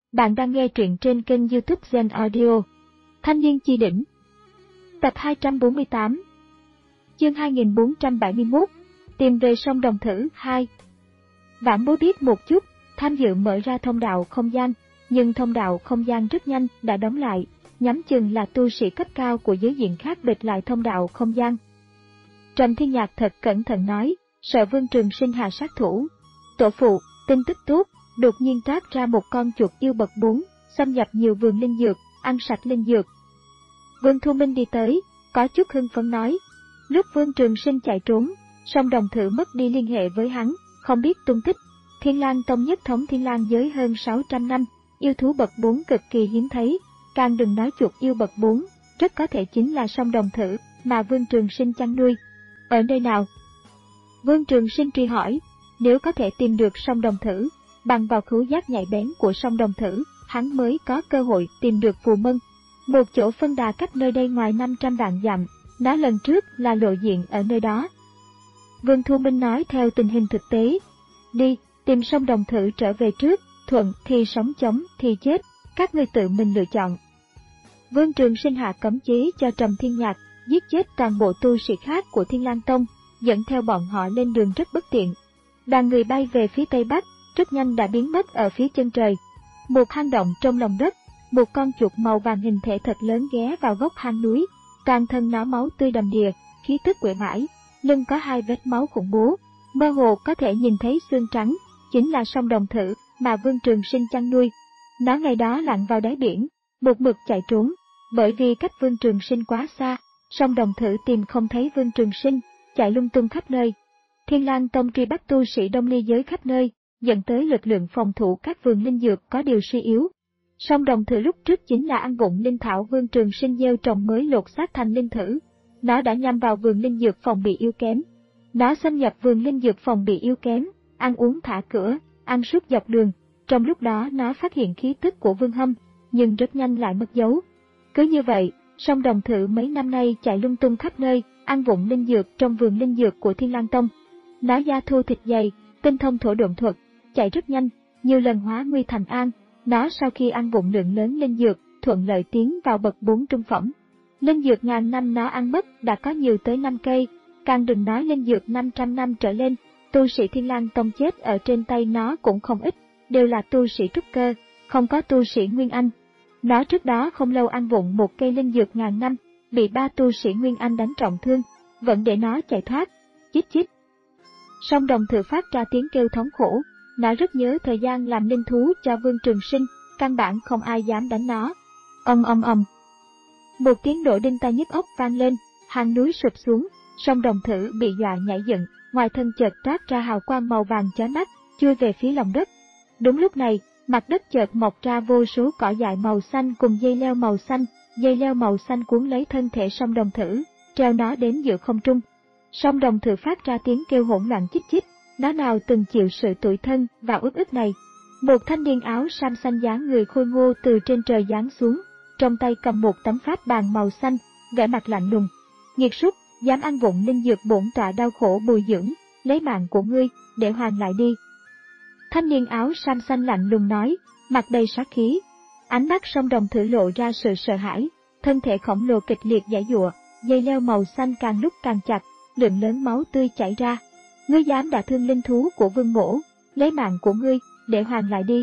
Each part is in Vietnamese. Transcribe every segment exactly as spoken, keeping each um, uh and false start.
Bạn đang nghe truyện trên kênh YouTube Zen Audio. Thanh niên chi đỉnh. Tập hai trăm bốn mươi tám. Chương hai nghìn bốn trăm bảy mươi mốt. Tìm về sông Đồng Thử hai. Vãn Bối biết một chút, tham dự mở ra thông đạo không gian, nhưng thông đạo không gian rất nhanh đã đóng lại, nhắm chừng là tu sĩ cấp cao của giới diện khác bịt lại thông đạo không gian. Trầm Thiên Nhạc thật cẩn thận nói, sợ Vương Trường Sinh hạ sát thủ. Tổ phụ, tin tức tốt. Đột nhiên toát ra một con chuột yêu bậc bốn, xâm nhập nhiều vườn linh dược, ăn sạch linh dược. Vương Thu Minh đi tới, có chút hưng phấn nói. Lúc Vương Trường Sinh chạy trốn, song Đồng Thử mất đi liên hệ với hắn, không biết tung tích. Thiên Lang Tông nhất thống Thiên Lang giới hơn sáu trăm năm, yêu thú bậc bốn cực kỳ hiếm thấy, càng đừng nói chuột yêu bậc bốn, rất có thể chính là song Đồng Thử mà Vương Trường Sinh chăn nuôi. Ở nơi nào? Vương Trường Sinh truy hỏi. Nếu có thể tìm được song Đồng Thử, bằng vào khứu giác nhạy bén của song Đồng Thử, hắn mới có cơ hội tìm được Phù Mân. Một chỗ phân đà cách nơi đây ngoài năm trăm vạn dặm, nó lần trước là lộ diện ở nơi đó. Vương Thu Minh nói theo tình hình thực tế. Đi, tìm song Đồng Thử trở về trước, thuận thì sống chống thì chết, các ngươi tự mình lựa chọn. Vương Trường Sinh hạ cấm chế cho Trầm Thiên Nhạc, giết chết toàn bộ tu sĩ khác của Thiên Lang Tông, dẫn theo bọn họ lên đường rất bất tiện. Đoàn người bay về phía tây bắc, rất nhanh đã biến mất ở phía chân trời. Một hang động trong lòng đất, một con chuột màu vàng hình thể thật lớn ghé vào gốc hang núi, toàn thân nó máu tươi đầm đìa, khí tức uể oải, lưng có hai vết máu khủng bố, mơ hồ có thể nhìn thấy xương trắng, chính là song Đồng Thử mà Vương Trường Sinh chăn nuôi. Nó ngày đó lặn vào đáy biển, một mực chạy trốn, bởi vì cách Vương Trường Sinh quá xa, song Đồng Thử tìm không thấy Vương Trường Sinh, chạy lung tung khắp nơi. Thiên Lang Tông truy bắt tu sĩ Đông Ly giới khắp nơi, dẫn tới lực lượng phòng thủ các vườn linh dược có điều suy yếu. Song Đồng Thử lúc trước chính là ăn vụng linh thảo Vương Trường Sinh gieo trồng mới lột xác thành linh thử. Nó đã nhắm vào vườn linh dược phòng bị yếu kém. Nó xâm nhập vườn linh dược phòng bị yếu kém, ăn uống thả cửa, ăn suốt dọc đường. Trong lúc đó nó phát hiện khí tức của Vương Hâm, nhưng rất nhanh lại mất dấu. Cứ như vậy, Song Đồng Thử mấy năm nay chạy lung tung khắp nơi, ăn vụng linh dược trong vườn linh dược của Thiên Lang Tông. Nó da thô thịt dày, tinh thông thổ độn thuật, chạy rất nhanh, nhiều lần hóa nguy thành an. Nó sau khi ăn vụng lượng lớn linh dược, thuận lợi tiến vào bậc bốn trung phẩm. Linh dược ngàn năm nó ăn mất đã có nhiều tới năm cây, càng đừng nói linh dược năm trăm năm trở lên. Tu sĩ Thiên Lang Tông chết ở trên tay nó cũng không ít, đều là tu sĩ trúc cơ, không có tu sĩ Nguyên Anh. Nó trước đó không lâu ăn vụng một cây linh dược ngàn năm, bị ba tu sĩ Nguyên Anh đánh trọng thương, vẫn để nó chạy thoát. Chít chít. Song Đồng Thử phát ra tiếng kêu thống khổ, nó rất nhớ thời gian làm linh thú cho Vương Trường Sinh, căn bản không ai dám đánh nó. Ầm ầm ầm. Một tiếng nổ đinh tai nhức óc vang lên, hang núi sụp xuống, Song Đồng Thử bị dọa nhảy dựng, ngoài thân chợt toát ra hào quang màu vàng chói mắt, chui về phía lòng đất. Đúng lúc này, mặt đất chợt mọc ra vô số cỏ dại màu xanh cùng dây leo màu xanh, dây leo màu xanh cuốn lấy thân thể Song Đồng Thử, treo nó đến giữa không trung. Song Đồng Thử phát ra tiếng kêu hỗn loạn chít chít, nó nào từng chịu sự tủi thân và uất ức này. Một thanh niên áo sam xanh dáng người khôi ngô từ trên trời giáng xuống, trong tay cầm một tấm pháp bàn màu xanh, vẻ mặt lạnh lùng. Nghiệt súc, dám ăn vụng linh dược bổn tọa đau khổ bồi dưỡng, lấy mạng của ngươi, để hoàn lại đi. Thanh niên áo sam xanh lạnh lùng nói, mặt đầy sát khí. Ánh mắt Song Đồng Thử lộ ra sự sợ hãi, thân thể khổng lồ kịch liệt giãy giụa, dây leo màu xanh càng lúc càng chặt, lượng lớn máu tươi chảy ra. Ngươi dám đả thương linh thú của Vương Mỗ, lấy mạng của ngươi, để hoàn lại đi.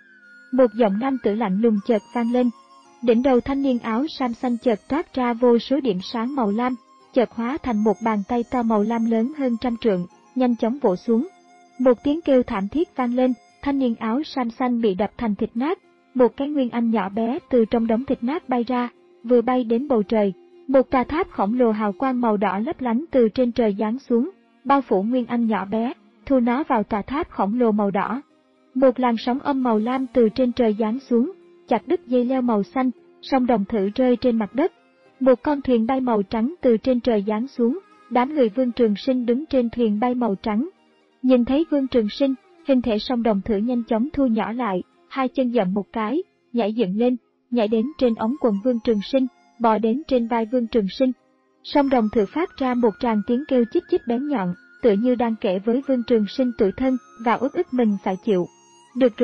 Một giọng nam tử lạnh lùng chợt vang lên. Đỉnh đầu thanh niên áo sam xanh chợt toát ra vô số điểm sáng màu lam, chợt hóa thành một bàn tay to màu lam lớn hơn trăm trượng, nhanh chóng vỗ xuống. Một tiếng kêu thảm thiết vang lên, thanh niên áo sam xanh bị đập thành thịt nát, một cái nguyên anh nhỏ bé từ trong đống thịt nát bay ra, vừa bay đến bầu trời. Một tòa tháp khổng lồ hào quang màu đỏ lấp lánh từ trên trời giáng xuống, bao phủ nguyên anh nhỏ bé, thu nó vào tòa tháp khổng lồ màu đỏ. Một làn sóng âm màu lam từ trên trời giáng xuống, chặt đứt dây leo màu xanh, Song Đồng Thử rơi trên mặt đất. Một con thuyền bay màu trắng từ trên trời giáng xuống, đám người Vương Trường Sinh đứng trên thuyền bay màu trắng. Nhìn thấy Vương Trường Sinh, hình thể Song Đồng Thử nhanh chóng thu nhỏ lại, hai chân dậm một cái, nhảy dựng lên, nhảy đến trên ống quần Vương Trường Sinh, bò đến trên vai Vương Trường Sinh. Song Đồng Thử phát ra một tràng tiếng kêu chích chích bén nhọn, tựa như đang kể với Vương Trường Sinh tủi thân và uất ức mình phải chịu. Được rồi,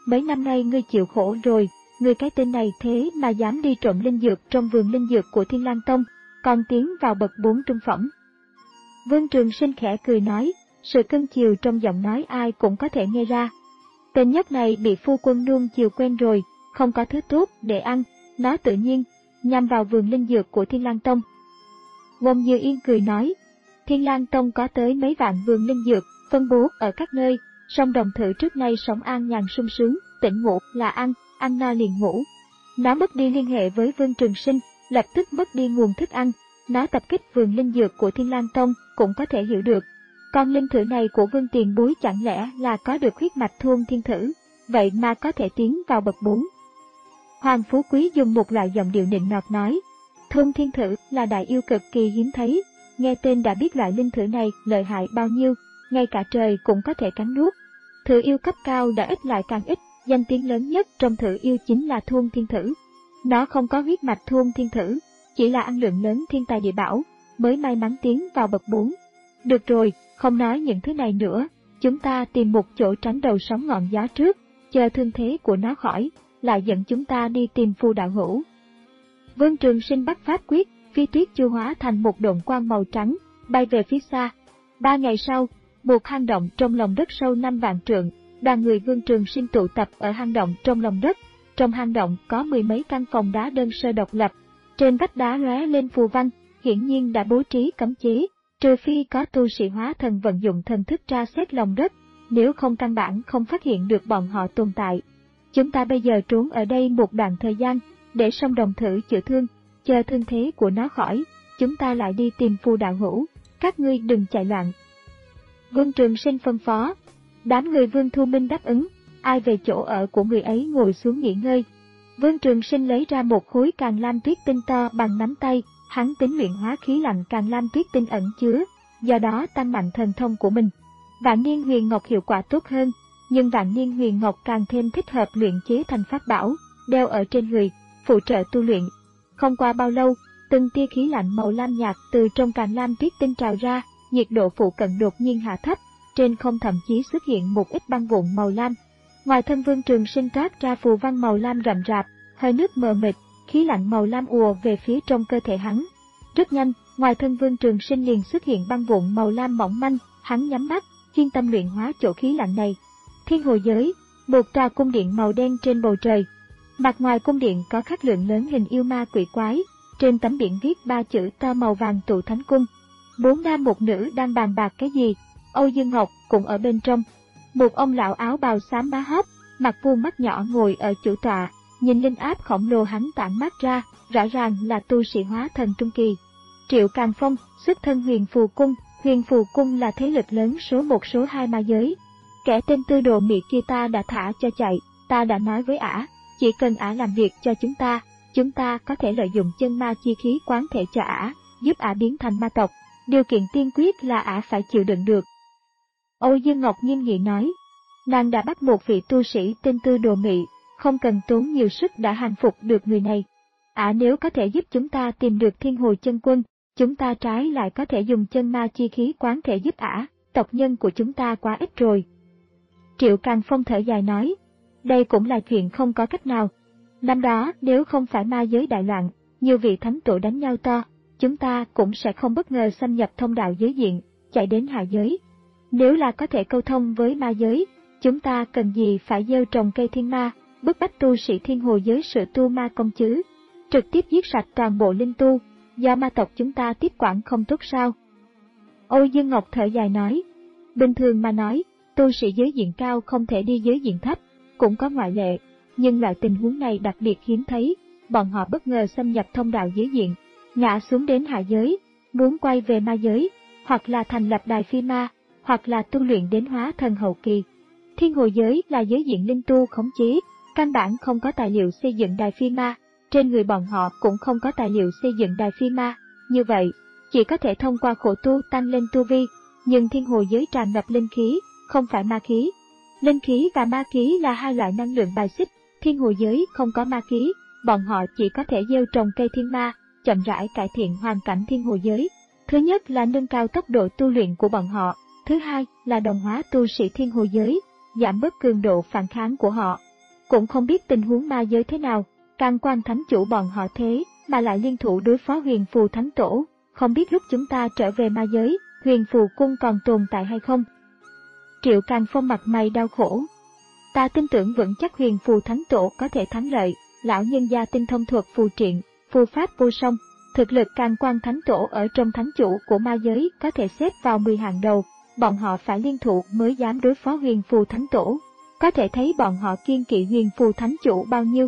mấy năm nay ngươi chịu khổ rồi, ngươi cái tên này thế mà dám đi trộm linh dược trong vườn linh dược của Thiên Lang Tông, còn tiến vào bậc bốn trung phẩm. Vương Trường Sinh khẽ cười nói, sự cưng chiều trong giọng nói ai cũng có thể nghe ra. Tên nhóc này bị phu quân nuông chiều quen rồi, không có thứ tốt để ăn, nó tự nhiên nhằm vào vườn linh dược của Thiên Lang Tông. Wong Như Yên cười nói, Thiên Lang Tông có tới mấy vạn vườn linh dược, phân bố ở các nơi, song đồng thử trước nay sống an nhàn sung sướng, tỉnh ngủ là ăn, ăn no liền ngủ. Nó mất đi liên hệ với Vương Trường Sinh, lập tức mất đi nguồn thức ăn, nó tập kích vườn linh dược của Thiên Lang Tông cũng có thể hiểu được. Con linh thử này của Vương tiền bối chẳng lẽ là có được huyết mạch Thuôn Thiên Thử, vậy mà có thể tiến vào bậc bốn. Hoàng Phú Quý dùng một loại giọng điệu nịnh nọt nói, Thuôn Thiên Thử là đại yêu cực kỳ hiếm thấy, nghe tên đã biết loại linh thử này lợi hại bao nhiêu, ngay cả trời cũng có thể cắn nuốt. Thử yêu cấp cao đã ít lại càng ít, danh tiếng lớn nhất trong thử yêu chính là Thuôn Thiên Thử. Nó không có huyết mạch Thuôn Thiên Thử, chỉ là ăn lượng lớn thiên tài địa bảo, mới may mắn tiến vào bậc bốn. Được rồi, không nói những thứ này nữa, chúng ta tìm một chỗ tránh đầu sóng ngọn gió trước, chờ thương thế của nó khỏi, lại dẫn chúng ta đi tìm Phù đạo hữu. Vương Trường Sinh bắt pháp quyết, phi tuyết chu hóa thành một độn quang màu trắng, bay về phía xa. Ba ngày sau, một hang động trong lòng đất sâu năm vạn trượng, đoàn người Vương Trường Sinh tụ tập ở hang động trong lòng đất. Trong hang động có mười mấy căn phòng đá đơn sơ độc lập, trên vách đá lóe lên phù văn, hiển nhiên đã bố trí cấm chế, trừ phi có tu sĩ hóa thần vận dụng thần thức tra xét lòng đất, nếu không căn bản không phát hiện được bọn họ tồn tại. Chúng ta bây giờ trốn ở đây một đoạn thời gian, để song đồng thử chữa thương, chờ thương thế của nó khỏi, chúng ta lại đi tìm Phù đạo hữu, các ngươi đừng chạy loạn. Vương Trường Sinh phân phó, đám người Vương Thu Minh đáp ứng, ai về chỗ ở của người ấy ngồi xuống nghỉ ngơi. Vương Trường Sinh lấy ra một khối càn lam tuyết tinh to bằng nắm tay, hắn tính luyện hóa khí lạnh càn lam tuyết tinh ẩn chứa, do đó tăng mạnh thần thông của mình. Vạn niên huyền ngọc hiệu quả tốt hơn, nhưng vạn niên huyền ngọc càng thêm thích hợp luyện chế thành pháp bảo, đeo ở trên người, phụ trợ tu luyện. Không qua bao lâu, từng tia khí lạnh màu lam nhạt từ trong càn lam tuyết tinh trào ra, nhiệt độ phụ cận đột nhiên hạ thấp, trên không thậm chí xuất hiện một ít băng vụn màu lam. Ngoài thân Vương Trường Sinh toát ra phù văn màu lam rậm rạp, hơi nước mờ mịt, khí lạnh màu lam ùa về phía trong cơ thể hắn. Rất nhanh, ngoài thân Vương Trường Sinh liền xuất hiện băng vụn màu lam mỏng manh, hắn nhắm mắt, chuyên tâm luyện hóa chỗ khí lạnh này. Thiên Hồ Giới, một tòa cung điện màu đen trên bầu trời. Mặt ngoài cung điện có khắc lượng lớn hình yêu ma quỷ quái, trên tấm biển viết ba chữ to màu vàng Tụ Thánh Cung. Bốn nam một nữ đang bàn bạc cái gì, Âu Dương Ngọc cũng ở bên trong. Một ông lão áo bào xám bá hấp, mặt vuông mắt nhỏ ngồi ở chủ tọa, nhìn linh áp khổng lồ hắn tản mát ra, rõ ràng là tu sĩ hóa thần trung kỳ. Triệu Càn Phong, xuất thân Huyền Phù Cung, Huyền Phù Cung là thế lực lớn số một số hai ma giới. Kẻ tên Tư Đồ Mị kia ta đã thả cho chạy, ta đã nói với ả, chỉ cần ả làm việc cho chúng ta, chúng ta có thể lợi dụng chân ma chi khí quán thể cho ả, giúp ả biến thành ma tộc. Điều kiện tiên quyết là ả phải chịu đựng được. Âu Dương Ngọc nghiêm nghị nói, nàng đã bắt một vị tu sĩ tên Tư Đồ Mị, không cần tốn nhiều sức đã hành phục được người này. Ả nếu có thể giúp chúng ta tìm được Thiên Hồ Chân Quân, chúng ta trái lại có thể dùng chân ma chi khí quán thể giúp ả, tộc nhân của chúng ta quá ít rồi. Triệu Càn Phong thở dài nói, đây cũng là chuyện không có cách nào. Năm đó nếu không phải ma giới đại loạn, nhiều vị thánh tổ đánh nhau to, chúng ta cũng sẽ không bất ngờ xâm nhập thông đạo giới diện, chạy đến hạ giới. Nếu là có thể câu thông với ma giới, chúng ta cần gì phải gieo trồng cây thiên ma, bức bách tu sĩ Thiên Hồ Giới sự tu ma công chứ? Trực tiếp giết sạch toàn bộ linh tu, do ma tộc chúng ta tiếp quản không tốt sao? Âu Dương Ngọc thở dài nói, bình thường mà nói, tu sĩ giới diện cao không thể đi giới diện thấp, cũng có ngoại lệ, nhưng loại tình huống này đặc biệt hiếm thấy, bọn họ bất ngờ xâm nhập thông đạo giới diện, ngã xuống đến hạ giới, muốn quay về ma giới, hoặc là thành lập đài phi ma, hoặc là tu luyện đến hóa thần hậu kỳ. Thiên Hồ Giới là giới diện linh tu khống chế, căn bản không có tài liệu xây dựng đài phi ma, trên người bọn họ cũng không có tài liệu xây dựng đài phi ma, như vậy, chỉ có thể thông qua khổ tu tăng lên tu vi, nhưng Thiên Hồ Giới tràn ngập linh khí, không phải ma khí. Linh khí và ma khí là hai loại năng lượng bài xích, Thiên Hồ Giới không có ma khí, bọn họ chỉ có thể gieo trồng cây thiên ma, chậm rãi cải thiện hoàn cảnh Thiên Hồ Giới. Thứ nhất là nâng cao tốc độ tu luyện của bọn họ, thứ hai là đồng hóa tu sĩ Thiên Hồ Giới, giảm bớt cường độ phản kháng của họ. cũng không biết tình huống ma giới thế nào, Can Quan Thánh Chủ bọn họ thế mà lại liên thủ đối phó Huyền Phù Thánh Tổ, không biết lúc chúng ta trở về ma giới, Huyền Phù Cung còn tồn tại hay không? Triệu Càng Phong mặt mày đau khổ. Ta tin tưởng vững chắc Huyền Phù Thánh Tổ có thể thắng lợi, lão nhân gia tinh thông thuật phù triện, phù pháp vô song, thực lực Can Quan Thánh Tổ ở trong thánh chủ của ma giới có thể xếp vào mười hàng đầu, bọn họ phải liên thủ mới dám đối phó Huyền Phù Thánh Tổ, có thể thấy bọn họ kiên kỵ Huyền Phù Thánh Chủ bao nhiêu.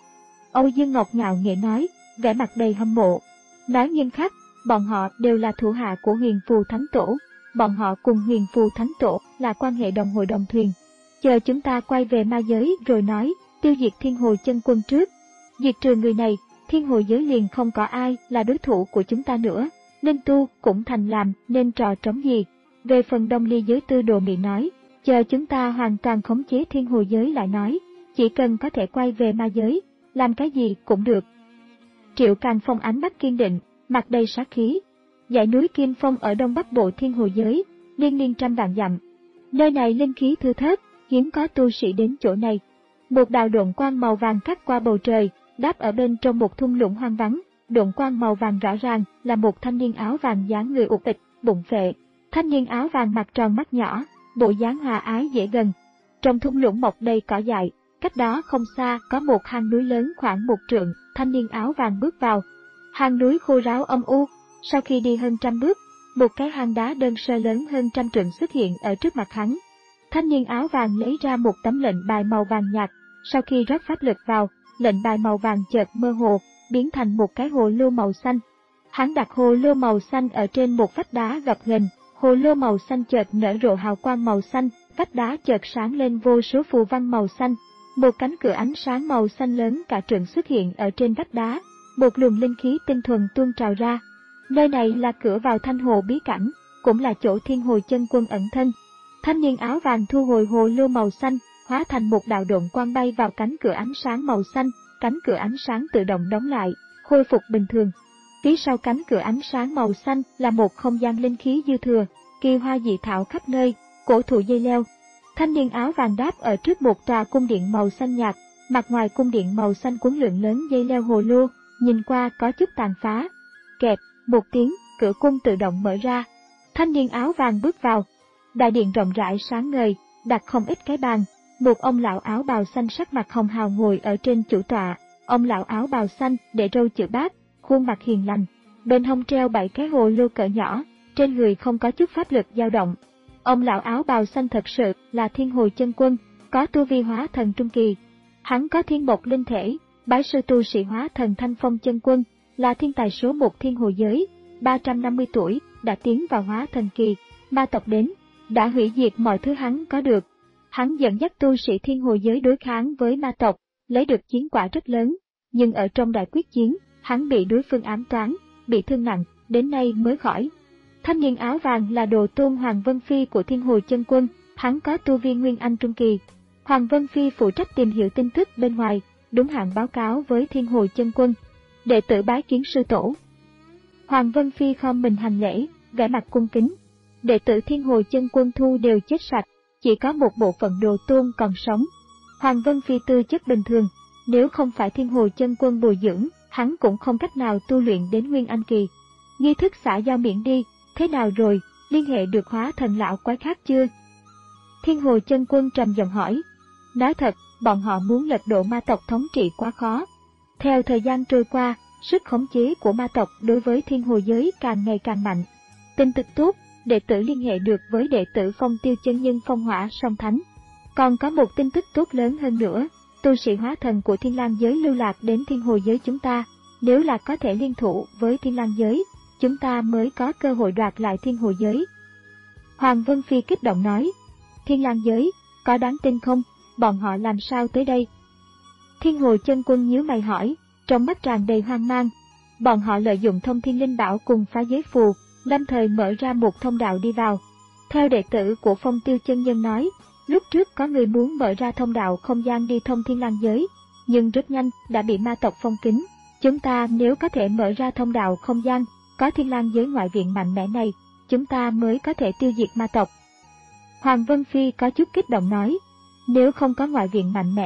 Âu Dương Ngọc ngạo nghễ nói, vẻ mặt đầy hâm mộ. Nói nghiêm khắc, bọn họ đều là thủ hạ của Huyền Phù Thánh Tổ, bọn họ cùng Huyền Phù Thánh Tổ là quan hệ đồng hội đồng thuyền. Chờ chúng ta quay về ma giới rồi nói, tiêu diệt Thiên Hồ Chân Quân trước. Diệt trừ người này, Thiên Hồ giới liền không có ai là đối thủ của chúng ta nữa, nên tu cũng thành làm nên trò trống gì. Về phần Đông Ly giới Tư Đồ Mị nói, chờ chúng ta hoàn toàn khống chế Thiên Hồ giới lại nói, chỉ cần có thể quay về ma giới, làm cái gì cũng được. Triệu Càng Phong ánh mắt kiên định, mặt đầy sát khí. Dãy núi Kim Phong ở đông bắc bộ Thiên Hồ giới, liên miên trăm vạn dặm. Nơi này linh khí thưa thớt, hiếm có tu sĩ đến chỗ này. Một đạo độn quang màu vàng cắt qua bầu trời, đáp ở bên trong một thung lũng hoang vắng. Độn quang màu vàng rõ ràng là một thanh niên áo vàng dáng người ụt ịch, bụng phệ. Thanh niên áo vàng mặt tròn mắt nhỏ, bộ dáng hòa ái dễ gần. Trong thung lũng mọc đầy cỏ dại, cách đó không xa có một hang núi lớn khoảng một trượng, thanh niên áo vàng bước vào. Hang núi khô ráo âm u, sau khi đi hơn trăm bước, một cái hang đá đơn sơ lớn hơn trăm trượng xuất hiện ở trước mặt hắn. Thanh niên áo vàng lấy ra một tấm lệnh bài màu vàng nhạt, sau khi rót pháp lực vào, lệnh bài màu vàng chợt mơ hồ, biến thành một cái hồ lô màu xanh. Hắn đặt hồ lô màu xanh ở trên một vách đá gập ghềnh, hồ lô màu xanh chợt nở rộ hào quang màu xanh, vách đá chợt sáng lên vô số phù văn màu xanh. Một cánh cửa ánh sáng màu xanh lớn cả trượng xuất hiện ở trên vách đá, một luồng linh khí tinh thuần tuôn trào ra. Nơi này là cửa vào Thanh Hồ bí cảnh, cũng là chỗ Thiên Hồ Chân Quân ẩn thân. Thanh niên áo vàng thu hồi hồ lô màu xanh, hóa thành một đạo độn quang bay vào cánh cửa ánh sáng màu xanh, cánh cửa ánh sáng tự động đóng lại, khôi phục bình thường. Phía sau cánh cửa ánh sáng màu xanh là một không gian linh khí dư thừa, kỳ hoa dị thảo khắp nơi, cổ thụ dây leo. Thanh niên áo vàng đáp ở trước một tòa cung điện màu xanh nhạt, mặt ngoài cung điện màu xanh cuốn lượng lớn dây leo hồ lô, nhìn qua có chút tàn phá. Kẹp, một tiếng, cửa cung tự động mở ra. Thanh niên áo vàng bước vào. Đại điện rộng rãi sáng ngời, đặt không ít cái bàn. Một ông lão áo bào xanh sắc mặt hồng hào ngồi ở trên chủ tọa. Ông lão áo bào xanh để râu chữ bát, khuôn mặt hiền lành. Bên hông treo bảy cái hồ lô cỡ nhỏ, trên người không có chút pháp lực dao động. Ông lão áo bào xanh thật sự là Thiên Hồ Chân Quân, có tu vi hóa thần trung kỳ. Hắn có thiên mộc linh thể, bái sư tu sĩ hóa thần Thanh Phong Chân Quân, là thiên tài số một Thiên Hồ giới, ba trăm năm mươi tuổi, đã tiến vào hóa thần kỳ. Ma tộc đến, đã hủy diệt mọi thứ hắn có được. Hắn dẫn dắt tu sĩ Thiên Hồ giới đối kháng với ma tộc, lấy được chiến quả rất lớn, nhưng ở trong đại quyết chiến, hắn bị đối phương ám toán, bị thương nặng, đến nay mới khỏi. Thanh niên áo vàng là đồ tôn Hoàng Vân Phi của Thiên Hồ Chân Quân, hắn có tu vi Nguyên Anh trung kỳ. Hoàng Vân Phi phụ trách tìm hiểu tin tức bên ngoài, đúng hạn báo cáo với Thiên Hồ Chân Quân. Đệ tử bái kiến sư tổ. Hoàng Vân Phi khom mình hành lễ, vẻ mặt cung kính. Đệ tử Thiên Hồ Chân Quân thu đều chết sạch, chỉ có một bộ phận đồ tôn còn sống. Hoàng Vân Phi tư chất bình thường, nếu không phải Thiên Hồ Chân Quân bồi dưỡng, hắn cũng không cách nào tu luyện đến Nguyên Anh kỳ. Nghi thức xã giao miễn đi, thế nào rồi, liên hệ được hóa thần lão quái khác chưa? Thiên Hồ Chân Quân trầm giọng hỏi. Nói thật, bọn họ muốn lật đổ ma tộc thống trị quá khó. Theo thời gian trôi qua, sức khống chế của ma tộc đối với Thiên Hồ giới càng ngày càng mạnh. Tin tức tốt, đệ tử liên hệ được với đệ tử Phong Tiêu chân nhân Phong Hỏa Song Thánh. Còn có một tin tức tốt lớn hơn nữa, tu sĩ hóa thần của Thiên Lang giới lưu lạc đến Thiên Hồ giới chúng ta, nếu là có thể liên thủ với Thiên Lang giới, chúng ta mới có cơ hội đoạt lại Thiên Hồ giới. Hoàng Vân Phi kích động nói, Thiên Lang giới, có đáng tin không, bọn họ làm sao tới đây? Thiên Hồ Chân Quân nhíu mày hỏi, trong mắt tràn đầy hoang mang. Bọn họ lợi dụng thông thiên linh bảo cùng phá giới phù, lâm thời mở ra một thông đạo đi vào. Theo đệ tử của Phong Tiêu chân nhân nói, lúc trước có người muốn mở ra thông đạo không gian đi thông Thiên Lang giới, nhưng rất nhanh đã bị ma tộc phong kín. Chúng ta nếu có thể mở ra thông đạo không gian, có Thiên Lang giới ngoại viện mạnh mẽ này, chúng ta mới có thể tiêu diệt ma tộc. Hoàng Vân Phi có chút kích động nói, nếu không có ngoại viện mạnh mẽ,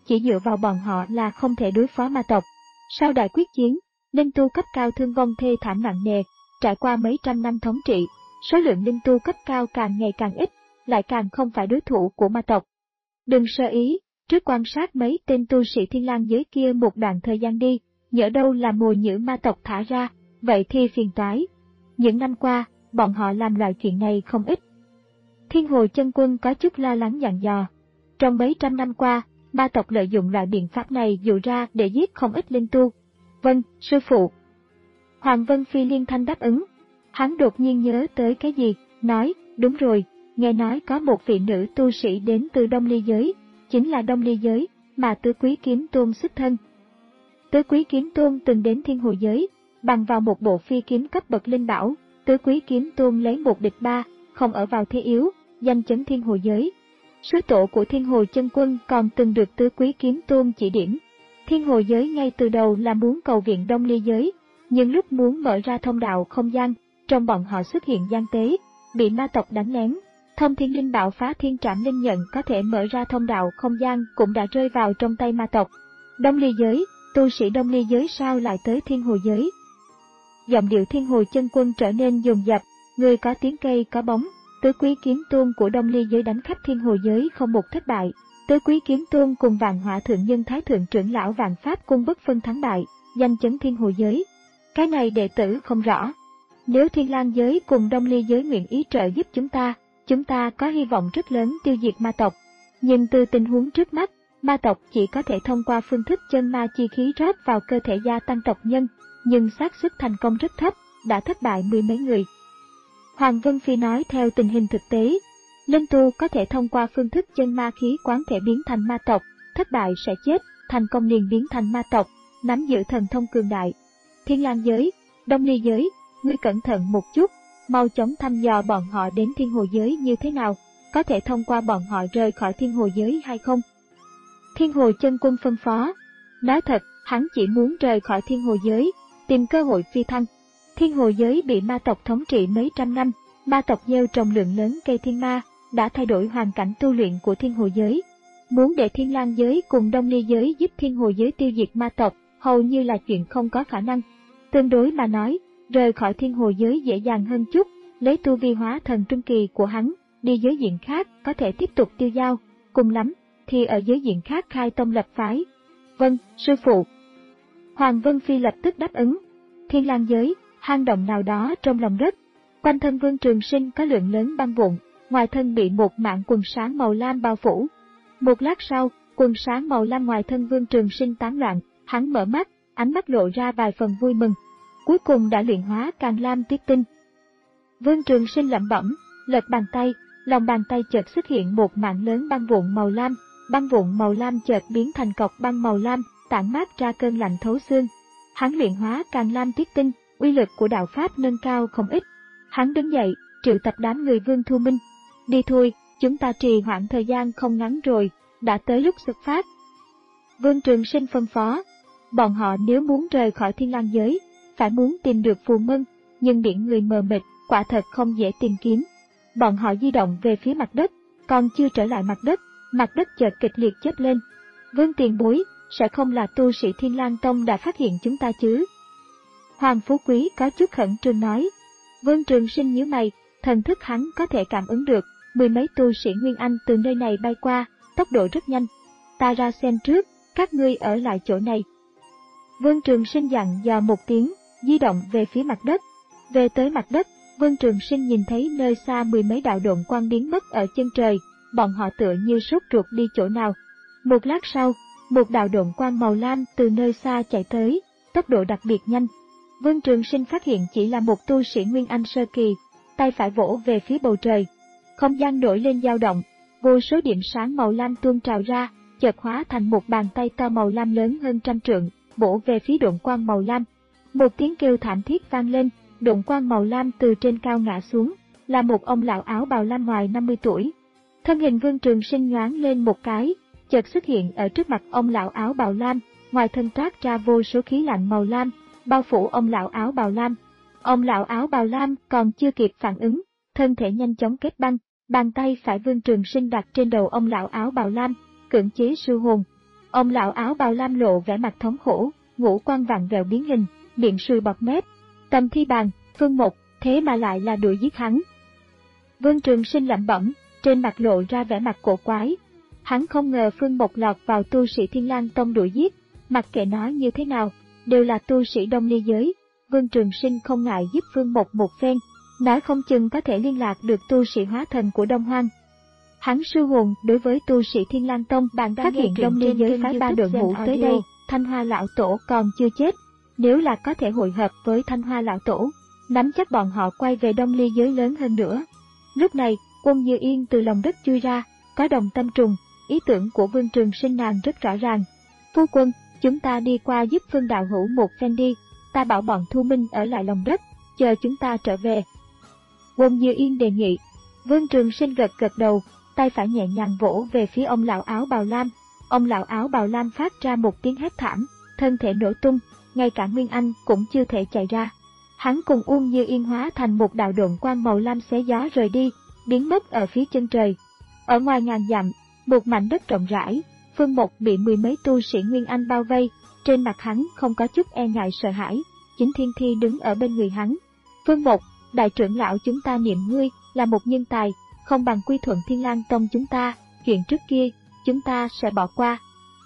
chỉ dựa vào bọn họ là không thể đối phó ma tộc. Sau đại quyết chiến, linh tu cấp cao thương vong thê thảm nặng nề, trải qua mấy trăm năm thống trị, số lượng linh tu cấp cao càng ngày càng ít, lại càng không phải đối thủ của ma tộc. Đừng sơ ý, trước quan sát mấy tên tu sĩ Thiên Lang giới kia một đoạn thời gian đi, nhỡ đâu là mồi nhử ma tộc thả ra, vậy thì phiền toái. Những năm qua, bọn họ làm loại chuyện này không ít. Thiên Hồ Chân Quân có chút lo lắng dặn dò. Trong mấy trăm năm qua, ma tộc lợi dụng loại biện pháp này dụ ra để giết không ít linh tu. Vâng, sư phụ. Hoàng Vân Phi liên thanh đáp ứng. Hắn đột nhiên nhớ tới cái gì, nói, đúng rồi, nghe nói có một vị nữ tu sĩ đến từ Đông Ly giới, chính là Đông Ly giới, mà Tứ Quý Kiếm Tôn xuất thân. Tứ Quý Kiếm Tôn từng đến Thiên Hồ giới, bằng vào một bộ phi kiếm cấp bậc linh bảo, Tứ Quý Kiếm Tôn lấy một địch ba, không ở vào thế yếu, danh chấn Thiên Hồ giới. Sư tổ của Thiên Hồ Chân Quân còn từng được Tứ Quý Kiếm Tôn chỉ điểm. Thiên Hồ giới ngay từ đầu là muốn cầu viện Đông Ly giới, nhưng lúc muốn mở ra thông đạo không gian, trong bọn họ xuất hiện gian tế, bị ma tộc đánh lén. Thông Thiên Linh Bảo Phá Thiên Trảm Linh Nhận có thể mở ra thông đạo không gian cũng đã rơi vào trong tay ma tộc. Đông Ly giới, tu sĩ Đông Ly giới sao lại tới Thiên Hồ giới? Giọng điệu Thiên Hồ Chân Quân trở nên dồn dập, người có tiếng cây có bóng. Tứ Quý Kiếm Tôn của Đông Ly giới đánh khắp Thiên Hồ giới không một thất bại. Tứ Quý Kiếm Tôn cùng Vạn Hỏa Thượng Nhân Thái Thượng trưởng lão Vạn Pháp Cung bất phân thắng bại, danh chấn Thiên Hồ giới. Cái này đệ tử không rõ. Nếu Thiên Lang giới cùng Đông Ly giới nguyện ý trợ giúp chúng ta, chúng ta có hy vọng rất lớn tiêu diệt ma tộc. Nhưng từ tình huống trước mắt, ma tộc chỉ có thể thông qua phương thức chân ma chi khí rót vào cơ thể gia tăng tộc nhân, nhưng xác suất thành công rất thấp, đã thất bại mười mấy người. Hoàng Vân Phi nói theo tình hình thực tế, linh tu có thể thông qua phương thức chân ma khí quán thể biến thành ma tộc, thất bại sẽ chết, thành công liền biến thành ma tộc, nắm giữ thần thông cường đại. Thiên Lang giới, Đông Ly giới, ngươi cẩn thận một chút, mau chóng thăm dò bọn họ đến Thiên Hồ giới như thế nào, có thể thông qua bọn họ rời khỏi Thiên Hồ giới hay không? Thiên Hồ Chân Quân phân phó. Nói thật, hắn chỉ muốn rời khỏi Thiên Hồ giới, tìm cơ hội phi thăng. Thiên Hồ giới bị ma tộc thống trị mấy trăm năm, ma tộc gieo trồng lượng lớn cây thiên ma, đã thay đổi hoàn cảnh tu luyện của Thiên Hồ giới. Muốn để Thiên Lang giới cùng Đông Ly giới giúp Thiên Hồ giới tiêu diệt ma tộc, hầu như là chuyện không có khả năng. Tương đối mà nói, rời khỏi Thiên Hồ giới dễ dàng hơn chút, lấy tu vi hóa thần trung kỳ của hắn, đi giới diện khác có thể tiếp tục tiêu dao, cùng lắm thì ở giới diện khác khai tông lập phái. Vâng, sư phụ. Hoàng Vân Phi lập tức đáp ứng. Thiên Lang giới, hang động nào đó trong lòng đất. Quanh thân Vương Trường Sinh có lượng lớn băng vụn, ngoài thân bị một mảng quần sáng màu lam bao phủ. Một lát sau, quần sáng màu lam ngoài thân Vương Trường Sinh tán loạn, hắn mở mắt, ánh mắt lộ ra vài phần vui mừng. Cuối cùng đã luyện hóa Càn Lam Tuyết Tinh. Vương Trường Sinh lẩm bẩm, lật bàn tay, lòng bàn tay chợt xuất hiện một mảng lớn băng vụn màu lam, băng vụn màu lam chợt biến thành cọc băng màu lam, tản mát ra cơn lạnh thấu xương. Hắn luyện hóa Càn Lam Tuyết Tinh, uy lực của đạo pháp nâng cao không ít. Hắn đứng dậy, triệu tập đám người Vương Thu Minh. Đi thôi, chúng ta trì hoãn thời gian không ngắn rồi, đã tới lúc xuất phát. Vương Trường Sinh phân phó, bọn họ nếu muốn rời khỏi Thiên Lang giới, phải muốn tìm được phù mân, nhưng biển người mờ mịt, quả thật không dễ tìm kiếm. Bọn họ di động về phía mặt đất, còn chưa trở lại mặt đất, mặt đất chợt kịch liệt chớp lên. Vương tiền bối, sẽ không là tu sĩ Thiên Lang Tông đã phát hiện chúng ta chứ? Hoàng Phú Quý có chút khẩn trương nói. Vương Trường Sinh nhíu mày, thần thức hắn có thể cảm ứng được, mười mấy tu sĩ Nguyên Anh từ nơi này bay qua, tốc độ rất nhanh. Ta ra xem trước, các ngươi ở lại chỗ này. Vương Trường Sinh dặn dò một tiếng, di động về phía mặt đất. Về tới mặt đất, Vương Trường Sinh nhìn thấy nơi xa mười mấy đạo độn quang biến mất ở chân trời, bọn họ tựa như sốt ruột đi chỗ nào. Một lát sau, một đạo độn quang màu lam từ nơi xa chạy tới, tốc độ đặc biệt nhanh. Vương Trường Sinh phát hiện chỉ là một tu sĩ Nguyên Anh sơ kỳ, tay phải vỗ về phía bầu trời. Không gian nổi lên dao động, vô số điểm sáng màu lam tuôn trào ra, chợt hóa thành một bàn tay to màu lam lớn hơn trăm trượng, bổ về phía độn quang màu lam. Một tiếng kêu thảm thiết vang lên, độn quang màu lam từ trên cao ngã xuống, là một ông lão áo bào lam ngoài năm mươi tuổi. Thân hình Vương Trường Sinh nhoáng lên một cái, chợt xuất hiện ở trước mặt ông lão áo bào lam, ngoài thân toát ra vô số khí lạnh màu lam, bao phủ ông lão áo bào lam. Ông lão áo bào lam còn chưa kịp phản ứng, thân thể nhanh chóng kết băng, bàn tay phải Vương Trường Sinh đặt trên đầu ông lão áo bào lam, cưỡng chế siêu hồn. Ông lão áo bào lam lộ vẻ mặt thống khổ, ngũ quan vặn vẹo biến hình, miệng sùi bọt mép. Tầm thi bàn, Phương Mộc, thế mà lại là đuổi giết hắn. Vương Trường Sinh lẩm bẩm, trên mặt lộ ra vẻ mặt cổ quái. Hắn không ngờ Phương Mộc lọt vào tu sĩ Thiên Lang Tông đuổi giết, mặc kệ nó như thế nào, đều là tu sĩ Đông Ly giới. Vương Trường Sinh không ngại giúp Phương Mộc một phen, nói không chừng có thể liên lạc được tu sĩ hóa thần của Đông Hoang. Hắn sư hồn đối với tu sĩ Thiên Lang Tông, bạn phát hiện Đông Ly giới phái ba đội ngũ tới đây, Thanh Hoa lão tổ còn chưa chết, nếu là có thể hội hợp với Thanh Hoa lão tổ, nắm chắc bọn họ quay về Đông Ly giới lớn hơn nữa. Lúc này, Quân Như Yên từ lòng đất chui ra, có đồng tâm trùng, ý tưởng của Vương Trường Sinh nàng rất rõ ràng. Phu quân, chúng ta đi qua giúp Phương đạo hữu một phen đi, ta bảo bọn Thu Minh ở lại lòng đất, chờ chúng ta trở về. Quân Như Yên đề nghị. Vương Trường Sinh gật gật đầu, tay phải nhẹ nhàng vỗ về phía ông lão áo bào lam. Ông lão áo bào lam phát ra một tiếng hét thảm, thân thể nổ tung, ngay cả Nguyên Anh cũng chưa thể chạy ra. Hắn cùng Uông Như Yên hóa thành một đạo độn quang màu lam xé gió rời đi, biến mất ở phía chân trời. Ở ngoài ngàn dặm, một mảnh đất rộng rãi, Phương Mộc bị mười mấy tu sĩ Nguyên Anh bao vây, trên mặt hắn không có chút e ngại sợ hãi, Chính Thiên Thi đứng ở bên người hắn. Phương Mộc, đại trưởng lão chúng ta niệm ngươi là một nhân tài, không bằng quy thuận Thiên Lang Tông chúng ta, chuyện trước kia, chúng ta sẽ bỏ qua.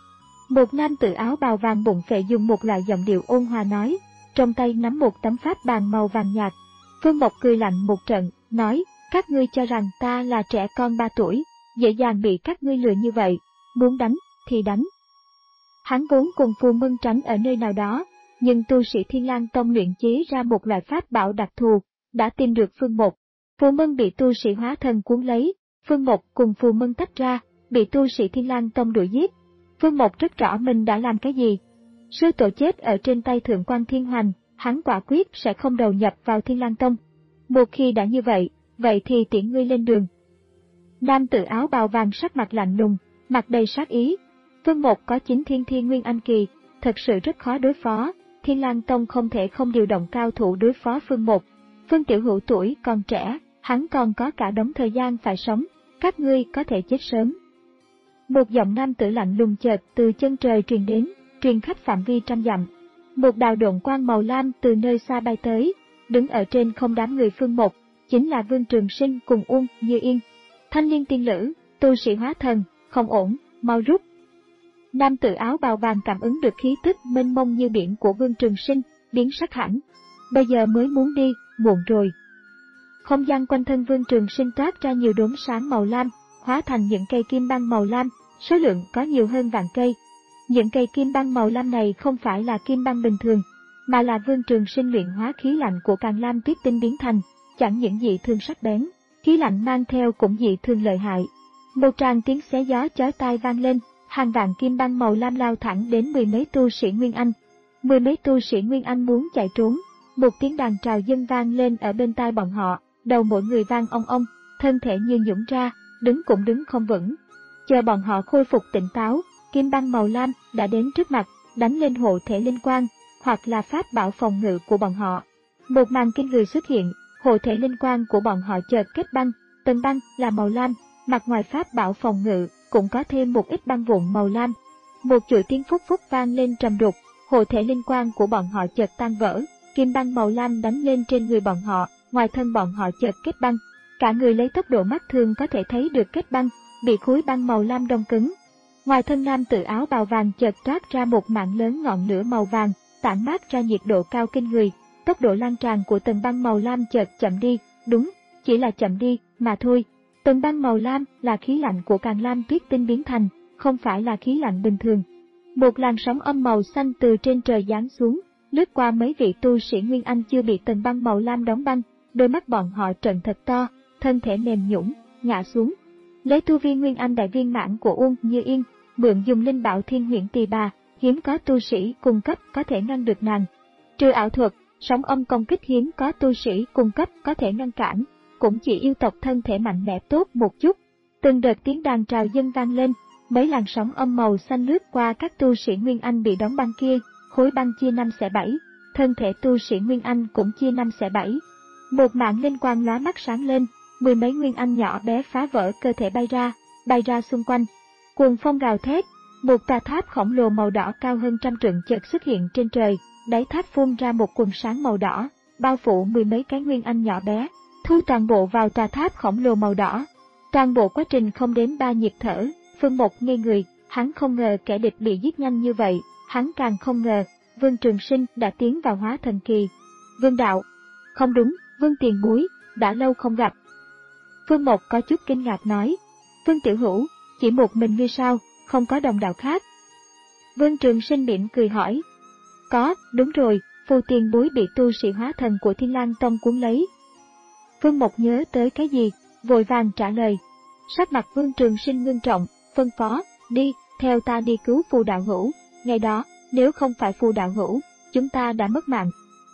Một nam tử áo bào vàng bụng phệ dùng một loại giọng điệu ôn hòa nói, trong tay nắm một tấm pháp bàn màu vàng nhạt. Phương Mộc cười lạnh một trận, nói, các ngươi cho rằng ta là trẻ con ba tuổi, dễ dàng bị các ngươi lừa như vậy, muốn đánh, thì đánh. Hắn vốn cùng Phù Mân tránh ở nơi nào đó, nhưng tu sĩ Thiên Lang Tông luyện chế ra một loại pháp bảo đặc thù, đã tìm được Phương Mộc. Phù Mân bị tu sĩ hóa thần cuốn lấy, Phương Mộc cùng Phù Mân tách ra, bị tu sĩ Thiên Lang Tông đuổi giết. Phương Mộc rất rõ mình đã làm cái gì. Sư tổ chết ở trên tay Thượng quan Thiên Hoành, hắn quả quyết sẽ không đầu nhập vào Thiên Lang Tông. Một khi đã như vậy, vậy thì tiễn ngươi lên đường. Nam tử áo bào vàng sắc mặt lạnh lùng, mặt đầy sát ý. Phương Mộc có chính thiên thiên nguyên anh kỳ, thật sự rất khó đối phó. Thiên Lang Tông không thể không điều động cao thủ đối phó Phương Mộc. Phương Tiểu Hữu tuổi còn trẻ, hắn còn có cả đống thời gian phải sống, các ngươi có thể chết sớm. Một giọng nam tử lạnh lùng chợt từ chân trời truyền đến, truyền khắp phạm vi trăm dặm. Một đạo độn quang màu lam từ nơi xa bay tới, đứng ở trên không đám người Phương Mộc, chính là Vương Trường Sinh cùng Uông Như Yên. Thanh Liên tiên lữ, tu sĩ hóa thần, không ổn, mau rút. Nam tử áo bào vàng cảm ứng được khí tức mênh mông như biển của Vương Trường Sinh, biến sắc hẳn. Bây giờ mới muốn đi, muộn rồi. Không gian quanh thân Vương Trường Sinh toát ra nhiều đốm sáng màu lam, hóa thành những cây kim băng màu lam, số lượng có nhiều hơn vạn cây. Những cây kim băng màu lam này không phải là kim băng bình thường, mà là Vương Trường Sinh luyện hóa khí lạnh của Càn Lam Tuyết Tinh biến thành, chẳng những dị thương sắc bén, khí lạnh mang theo cũng dị thương lợi hại. Một tràng tiếng xé gió chói tai vang lên, hàng vạn kim băng màu lam lao thẳng đến mười mấy tu sĩ Nguyên Anh. Mười mấy tu sĩ Nguyên Anh muốn chạy trốn, một tiếng đàn trào dân vang lên ở bên tai bọn họ, đầu mỗi người vang ong ong, thân thể như nhũn ra, đứng cũng đứng không vững. Chờ bọn họ khôi phục tỉnh táo, kim băng màu lam đã đến trước mặt, đánh lên hộ thể linh quang, hoặc là pháp bảo phòng ngự của bọn họ. Một màn kinh người xuất hiện, hộ thể linh quang của bọn họ chợt kết băng, tầng băng là màu lam, mặt ngoài pháp bảo phòng ngự cũng có thêm một ít băng vụn màu lam. Một chuỗi tiếng phúc phúc vang lên trầm đục, hộ thể linh quang của bọn họ chợt tan vỡ, kim băng màu lam đánh lên trên người bọn họ, ngoài thân bọn họ chợt kết băng. Cả người lấy tốc độ mắt thường có thể thấy được kết băng, bị khối băng màu lam đông cứng. Ngoài thân nam tử áo bào vàng chợt toát ra một mảng lớn ngọn lửa màu vàng, tản mát ra nhiệt độ cao kinh người. Tốc độ lan tràn của tầng băng màu lam chợt chậm đi, đúng, chỉ là chậm đi, mà thôi. Tầng băng màu lam là khí lạnh của Càn Lam Tuyết Tinh biến thành, không phải là khí lạnh bình thường. Một làn sóng âm màu xanh từ trên trời giáng xuống, lướt qua mấy vị tu sĩ Nguyên Anh chưa bị tầng băng màu lam đóng băng, đôi mắt bọn họ trợn thật to, thân thể mềm nhũn, ngã xuống. Lấy tu vi Nguyên Anh đại viên mãn của Uông Như Yên, mượn dùng linh bảo Thiên Huyễn Tỳ Bà, hiếm có tu sĩ cung cấp có thể ngăn được nàng. Trừ ảo thuật, sóng âm công kích hiếm có tu sĩ cung cấp có thể ngăn cản, cũng chỉ yêu tộc thân thể mạnh mẽ tốt một chút. Từng đợt tiếng đàn trào dân vang lên, mấy làn sóng âm màu xanh lướt qua các tu sĩ Nguyên Anh bị đóng băng kia, khối băng chia năm xẻ bảy, thân thể tu sĩ Nguyên Anh cũng chia năm xẻ bảy. Một mảng linh quang lóa mắt sáng lên, mười mấy Nguyên Anh nhỏ bé phá vỡ cơ thể bay ra, bay ra xung quanh. Cuồng phong gào thét, Một tòa tháp khổng lồ màu đỏ cao hơn trăm trượng chợt xuất hiện trên trời, đáy tháp phun ra một quầng sáng màu đỏ, bao phủ mười mấy cái nguyên anh nhỏ bé, thu toàn bộ vào tòa tháp khổng lồ màu đỏ. Toàn bộ quá trình không đến ba nhịp thở, Phương Mộc ngây người, hắn không ngờ kẻ địch bị giết nhanh như vậy, hắn càng không ngờ, Vương Trường Sinh đã tiến vào hóa thần kỳ. Vương đạo, không đúng, Vương tiền bối, đã lâu không gặp. Phương Mộc có chút kinh ngạc nói, Vương tiểu hữu, chỉ một mình ngươi sao, không có đồng đạo khác. Vương Trường Sinh mỉm cười hỏi, có, đúng rồi, phù tiền bối bị tu sĩ hóa thần của Thiên Lang Tông cuốn lấy. Phương Mộc nhớ tới cái gì, vội vàng trả lời. Sắc mặt Vương Trường Sinh ngưng trọng, phân phó, đi, theo ta đi cứu phù đạo hữu, ngày đó, nếu không phải phù đạo hữu, chúng ta đã mất mạng.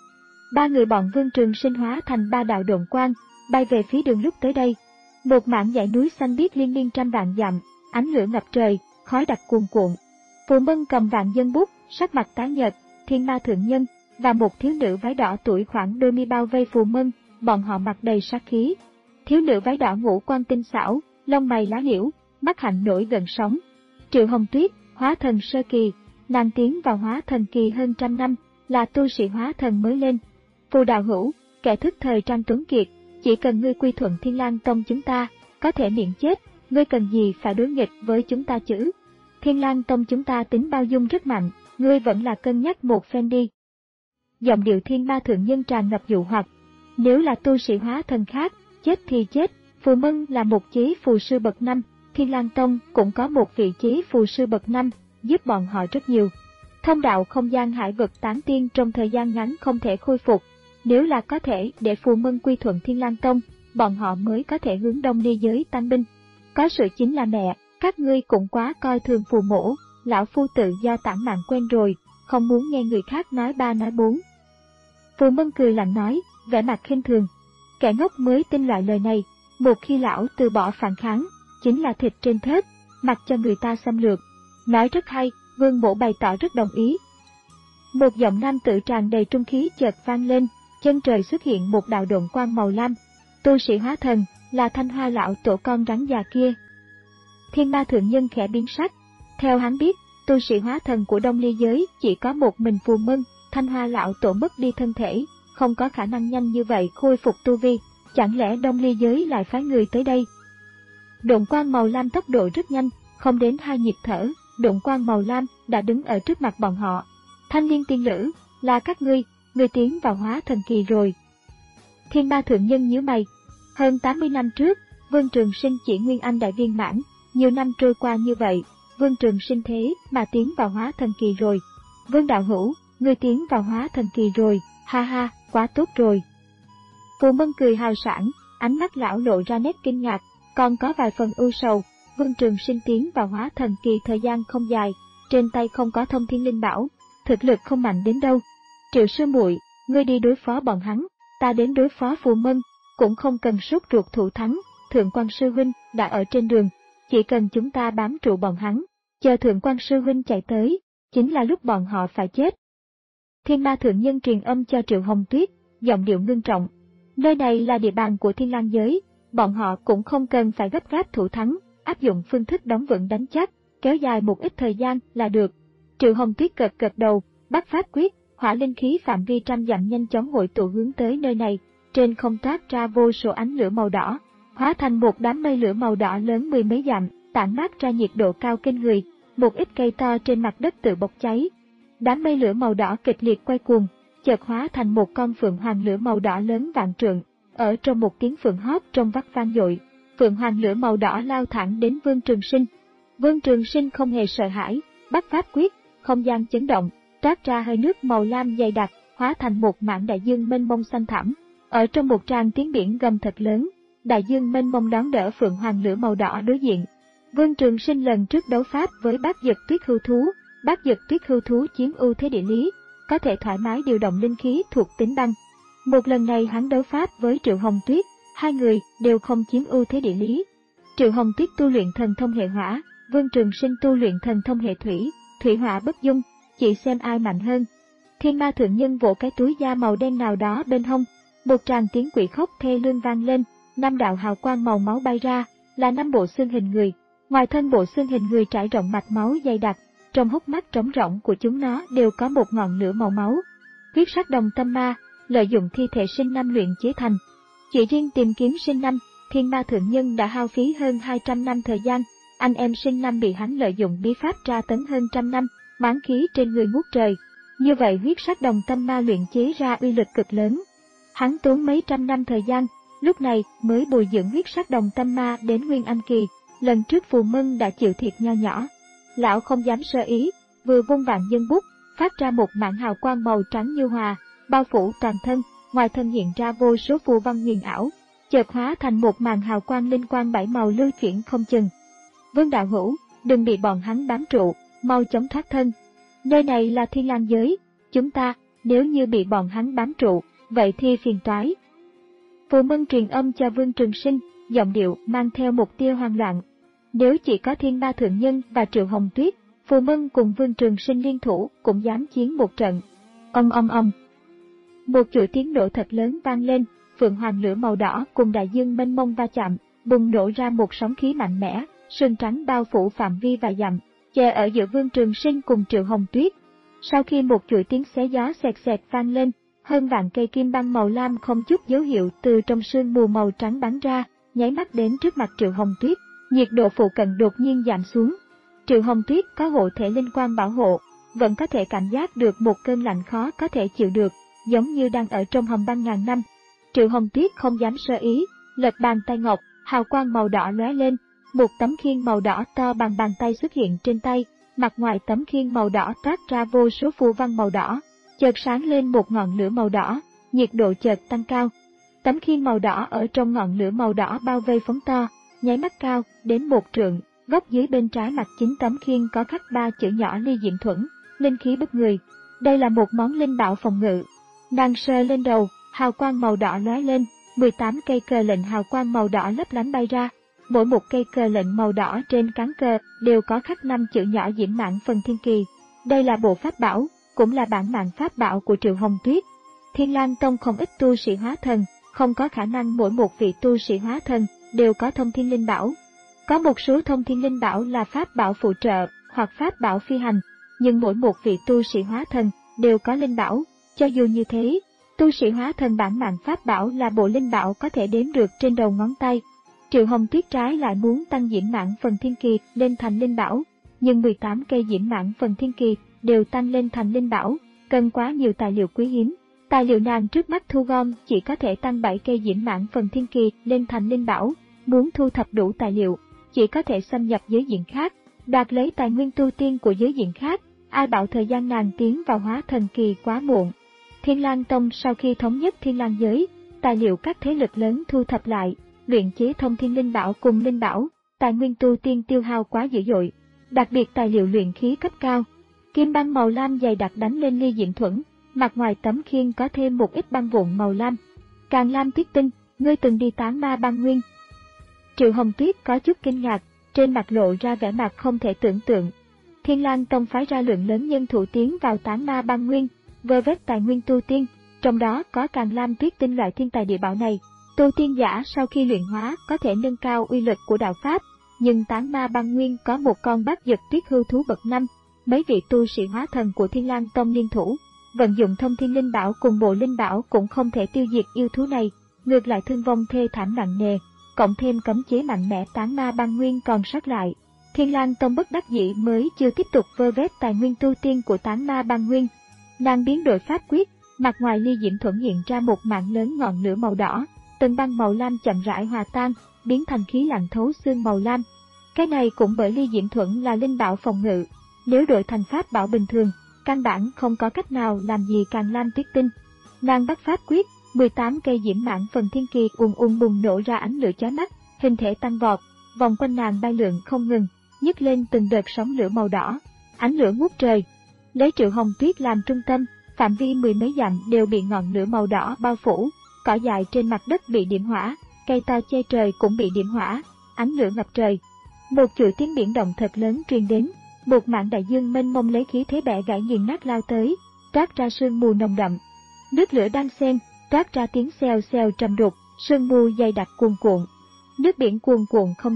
Ba người bọn Vương Trường Sinh hóa thành ba đạo độn quang, bay về phía đường lúc tới đây. Một mảng dãy núi xanh biếc liên miên trăm vạn dặm, ánh lửa ngập trời, khói đặc cuồn cuộn. Phù Mân cầm vạn dân bút, sắc mặt tái nhợt, Thiên Ma thượng nhân và một thiếu nữ váy đỏ tuổi khoảng đôi mươi bao vây Phù Mân, bọn họ mặt đầy sát khí. Thiếu nữ váy đỏ ngũ quan tinh xảo, lông mày lá liễu, mắt hạnh nổi gần sóng. Triệu Hồng Tuyết, hóa thần sơ kỳ, nàng tiến vào hóa thần kỳ hơn trăm năm, là tu sĩ hóa thần mới lên. Phù đạo hữu, kẻ thức thời Trang Tuấn Kiệt, chỉ cần ngươi quy thuận Thiên Lang Tông chúng ta, có thể miễn chết, ngươi cần gì phải đối nghịch với chúng ta chứ? Thiên Lang Tông chúng ta tính bao dung rất mạnh, ngươi vẫn là cân nhắc một phen đi. Giọng điệu Thiên Ma thượng nhân tràn ngập dụ hoặc. Nếu là tu sĩ hóa thần khác, chết thì chết, Phù Mân là một chí phù sư bậc năm, Thiên Lang Tông cũng có một vị chí phù sư bậc năm, giúp bọn họ rất nhiều. Thông đạo không gian hải vực tán tiên trong thời gian ngắn không thể khôi phục, nếu là có thể để Phù Mân quy thuận Thiên Lang Tông, bọn họ mới có thể hướng đông ly giới tăng binh. Có sự chính là mẹ, các ngươi cũng quá coi thường Phù mỗ, lão phu tự do tản mạn quen rồi, không muốn nghe người khác nói ba nói bốn. Phù Mân cười lạnh nói, vẻ mặt khinh thường. Kẻ ngốc mới tin loại lời này, một khi lão từ bỏ phản kháng, chính là thịt trên thớt, mặc cho người ta xâm lược. Nói rất hay, Vương mỗ bày tỏ rất đồng ý. Một giọng nam tử tràn đầy trung khí chợt vang lên, chân trời xuất hiện một đạo độn quang màu lam. Tu sĩ hóa thần, là Thanh Hoa lão tổ con rắn già kia. Thiên Ma thượng nhân khẽ biến sắc. Theo hắn biết, tu sĩ hóa thần của Đông Ly giới chỉ có một mình Phù Mân, Thanh Hoa lão tổ mất đi thân thể, không có khả năng nhanh như vậy khôi phục tu vi, chẳng lẽ Đông Ly giới lại phái người tới đây? Độn quang màu lam tốc độ rất nhanh, không đến hai nhịp thở, độn quang màu lam đã đứng ở trước mặt bọn họ. Thanh Liên tiên lữ, là các ngươi, ngươi tiến vào hóa thần kỳ rồi. Thiên Ma thượng nhân nhíu mày. Hơn tám mươi năm trước, Vương Trường Sinh chỉ nguyên anh đại viên mãn, nhiều năm trôi qua như vậy, Vương Trường Sinh thế mà tiến vào hóa thần kỳ rồi. Vương đạo hữu, ngươi tiến vào hóa thần kỳ rồi, ha ha, quá tốt rồi. Phù Mân cười hào sảng, ánh mắt lão lộ ra nét kinh ngạc, còn có vài phần ưu sầu. Vương Trường Sinh tiến vào hóa thần kỳ thời gian không dài, trên tay không có thông thiên linh bảo, thực lực không mạnh đến đâu. Triệu sư muội, ngươi đi đối phó bọn hắn, ta đến đối phó Phù Mân, cũng không cần sốt ruột thủ thắng, Thượng Quan sư huynh đã ở trên đường, chỉ cần chúng ta bám trụ bọn hắn, chờ Thượng Quan sư huynh chạy tới, chính là lúc bọn họ phải chết. Thiên Ma thượng nhân truyền âm cho Triệu Hồng Tuyết, giọng điệu ngưng trọng. Nơi này là địa bàn của Thiên Lang giới, bọn họ cũng không cần phải gấp gáp thủ thắng, áp dụng phương thức đóng vững đánh chắc, kéo dài một ít thời gian là được. Triệu Hồng Tuyết gật gật đầu, bắt pháp quyết, hỏa linh khí phạm vi trăm dặm nhanh chóng hội tụ hướng tới nơi này, trên không toát ra vô số ánh lửa màu đỏ, hóa thành một đám mây lửa màu đỏ lớn mười mấy dặm, tản mát ra nhiệt độ cao kinh người, một ít cây to trên mặt đất tự bốc cháy. Đám mây lửa màu đỏ kịch liệt quay cuồng, chợt hóa thành một con phượng hoàng lửa màu đỏ lớn vạn trượng, ở trong một tiếng phượng hót trong vắt vang dội, phượng hoàng lửa màu đỏ lao thẳng đến Vương Trường Sinh. Vương Trường Sinh không hề sợ hãi, bắt pháp quyết, không gian chấn động, toát ra hơi nước màu lam dày đặc, hóa thành một mảng đại dương mênh mông xanh thẳm. Ở trong một tràng tiếng biển gầm thật lớn, đại dương mênh mông đón đỡ phượng hoàng lửa màu đỏ đối diện. Vương Trường Sinh lần trước đấu pháp với Bát Dật Tuyết Hưu Thú, Bát Dật Tuyết Hưu Thú chiếm ưu thế địa lý, có thể thoải mái điều động linh khí thuộc tính băng. Một lần này hắn đấu pháp với Triệu Hồng Tuyết, hai người đều không chiếm ưu thế địa lý. Triệu Hồng Tuyết tu luyện thần thông hệ hỏa, Vương Trường Sinh tu luyện thần thông hệ thủy, thủy hỏa bất dung, chỉ xem ai mạnh hơn. Thiên Ma thượng nhân vỗ cái túi da màu đen nào đó bên hông, một tràng tiếng quỷ khóc thê lương vang lên, năm đạo hào quang màu máu bay ra, là năm bộ xương hình người. Ngoài thân bộ xương hình người trải rộng mạch máu dày đặc, trong hốc mắt trống rỗng của chúng nó đều có một ngọn lửa màu máu. Huyết sắc đồng tâm ma, lợi dụng thi thể sinh năm luyện chế thành. Chỉ riêng tìm kiếm sinh năm, Thiên Ma Thượng Nhân đã hao phí hơn hai trăm năm thời gian. Anh em sinh năm bị hắn lợi dụng bí pháp tra tấn hơn trăm năm, mãn khí trên người ngút trời. Như vậy huyết sắc đồng tâm ma luyện chế ra uy lực cực lớn. Hắn tốn mấy trăm năm thời gian, lúc này mới bồi dưỡng huyết sắc đồng tâm ma đến Nguyên Anh kỳ. Lần trước Phù Mân đã chịu thiệt nho nhỏ. Lão không dám sơ ý, vừa vung vạn dân bút, phát ra một mảng hào quang màu trắng như hòa, bao phủ toàn thân, ngoài thân hiện ra vô số phù văn huyền ảo, chợt hóa thành một màn hào quang linh quang bảy màu lưu chuyển không chừng. Vương đạo hữu, đừng bị bọn hắn bám trụ, mau chóng thoát thân. Nơi này là Thiên Lang giới, chúng ta, nếu như bị bọn hắn bám trụ, vậy thì phiền toái. Phù Mân truyền âm cho Vương Trường Sinh, giọng điệu mang theo một tia hoang loạn. Nếu chỉ có Thiên Ma Thượng Nhân và Triệu Hồng Tuyết, Phù Mân cùng Vương Trường Sinh liên thủ cũng dám chiến một trận. Ong ong ong. Một chuỗi tiếng nổ thật lớn vang lên, phượng hoàng lửa màu đỏ cùng đại dương mênh mông va chạm, bùng nổ ra một sóng khí mạnh mẽ, sương trắng bao phủ phạm vi vài dặm, che ở giữa Vương Trường Sinh cùng Triệu Hồng Tuyết. Sau khi một chuỗi tiếng xé gió xẹt xẹt vang lên, hơn vạn cây kim băng màu lam không chút dấu hiệu từ trong sương mù màu trắng bắn ra, nháy mắt đến trước mặt Triệu Hồng Tuyết. Nhiệt độ phụ cận đột nhiên giảm xuống. Triệu Hồng Tuyết có hộ thể linh quang bảo hộ, vẫn có thể cảm giác được một cơn lạnh khó có thể chịu được, giống như đang ở trong hầm băng ngàn năm. Triệu Hồng Tuyết không dám sơ ý, lật bàn tay ngọc, hào quang màu đỏ lóe lên, một tấm khiên màu đỏ to bằng bàn tay xuất hiện trên tay, mặt ngoài tấm khiên màu đỏ toát ra vô số phù văn màu đỏ, chợt sáng lên một ngọn lửa màu đỏ, nhiệt độ chợt tăng cao. Tấm khiên màu đỏ ở trong ngọn lửa màu đỏ bao vây phóng to, nháy mắt cao đến một trượng, góc dưới bên trái mặt chính tấm khiên có khắc ba chữ nhỏ Ly Diệm Thuẫn, linh khí bức người. Đây là một món linh bảo phòng ngự. Nàng sờ lên đầu, hào quang màu đỏ lóe lên, mười tám cây cờ lệnh hào quang màu đỏ lấp lánh bay ra. Mỗi một cây cờ lệnh màu đỏ trên cán cờ đều có khắc năm chữ nhỏ Diễm Mãn Phần Thiên Kỳ. Đây là bộ pháp bảo, cũng là bản mạng pháp bảo của Triệu Hồng Tuyết. Thiên Lang Tông không ít tu sĩ hóa thần, không có khả năng mỗi một vị tu sĩ hóa thần đều có thông thiên linh bảo. Có một số thông thiên linh bảo là pháp bảo phụ trợ hoặc pháp bảo phi hành, nhưng mỗi một vị tu sĩ hóa thần đều có linh bảo. Cho dù như thế, tu sĩ hóa thần bản mạng pháp bảo là bộ linh bảo có thể đếm được trên đầu ngón tay. Triệu Hồng Tuyết trái lại muốn tăng Diễm Mãn Phần Thiên Kỳ lên thành linh bảo, nhưng mười tám cây Diễm Mãn Phần Thiên Kỳ đều tăng lên thành linh bảo, cần quá nhiều tài liệu quý hiếm. Tài liệu nàng trước mắt thu gom chỉ có thể tăng bảy cây Diễm Mãn Phần Thiên Kỳ lên thành linh bảo, muốn thu thập đủ tài liệu, chỉ có thể xâm nhập giới diện khác, đoạt lấy tài nguyên tu tiên của giới diện khác. Ai bảo thời gian nàng tiến vào hóa thần kỳ quá muộn. Thiên Lang Tông sau khi thống nhất Thiên Lang giới, tài liệu các thế lực lớn thu thập lại, luyện chế thông thiên linh bảo cùng linh bảo, tài nguyên tu tiên tiêu hao quá dữ dội, đặc biệt tài liệu luyện khí cấp cao. Kim băng màu lam dày đặc đánh lên Ly Diệm Thuẫn, mặt ngoài tấm khiên có thêm một ít băng vụn màu lam. Càng Lam Tuyết Tinh, ngươi từng đi Tán Ma Băng Nguyên. Triệu Hồng Tuyết có chút kinh ngạc, trên mặt lộ ra vẻ mặt không thể tưởng tượng. Thiên Lang Tông phái ra lượng lớn nhân thủ tiến vào Tán Ma Băng Nguyên, vơ vét tài nguyên tu tiên, trong đó có Càng Lam Tuyết Tinh loại thiên tài địa bảo này. Tu tiên giả sau khi luyện hóa có thể nâng cao uy lực của đạo pháp, nhưng Tán Ma Băng Nguyên có một con bát giật tuyết hưu thú bậc năm, mấy vị tu sĩ hóa thần của Thiên Lang Tông liên thủ, vận dụng thông thiên linh bảo cùng bộ linh bảo cũng không thể tiêu diệt yêu thú này, ngược lại thương vong thê thảm nặng nề, cộng thêm cấm chế mạnh mẽ Tán Ma Băng Nguyên còn sót lại. Thiên Lang Tông bất đắc dĩ mới chưa tiếp tục vơ vét tài nguyên tu tiên của Tán Ma Băng Nguyên. Nàng biến đổi pháp quyết, mặt ngoài Ly Diệm Thuẫn hiện ra một mảng lớn ngọn lửa màu đỏ, từng băng màu lam chậm rãi hòa tan, biến thành khí lạnh thấu xương màu lam. Cái này cũng bởi Ly Diệm Thuẫn là linh bảo phòng ngự, nếu đổi thành pháp bảo bình thường, căn bản không có cách nào làm gì Càng Lam Tuyết Tinh. Nàng bắt pháp quyết, mười tám cây Diễm Mãn Phần Thiên Kỳ ùn ùn bùng nổ ra ánh lửa chói mắt, hình thể tăng vọt, vòng quanh nàng bay lượn không ngừng, nhấc lên từng đợt sóng lửa màu đỏ, ánh lửa ngút trời. Lấy Triệu Hồng Tuyết làm trung tâm, phạm vi mười mấy dặm đều bị ngọn lửa màu đỏ bao phủ, cỏ dại trên mặt đất bị điểm hỏa, cây to che trời cũng bị điểm hỏa, ánh lửa ngập trời. Một chuỗi tiếng biển động thật lớn truyền đến, một mảng đại dương mênh mông lấy khí thế bẻ gãy nghiền nát lao tới, toát ra sương mù nồng đậm. Nước lửa đan xen, toát ra tiếng xèo xèo trầm đục, sương mù dày đặc cuồn cuộn. Nước biển cuồn cuộn không dứt,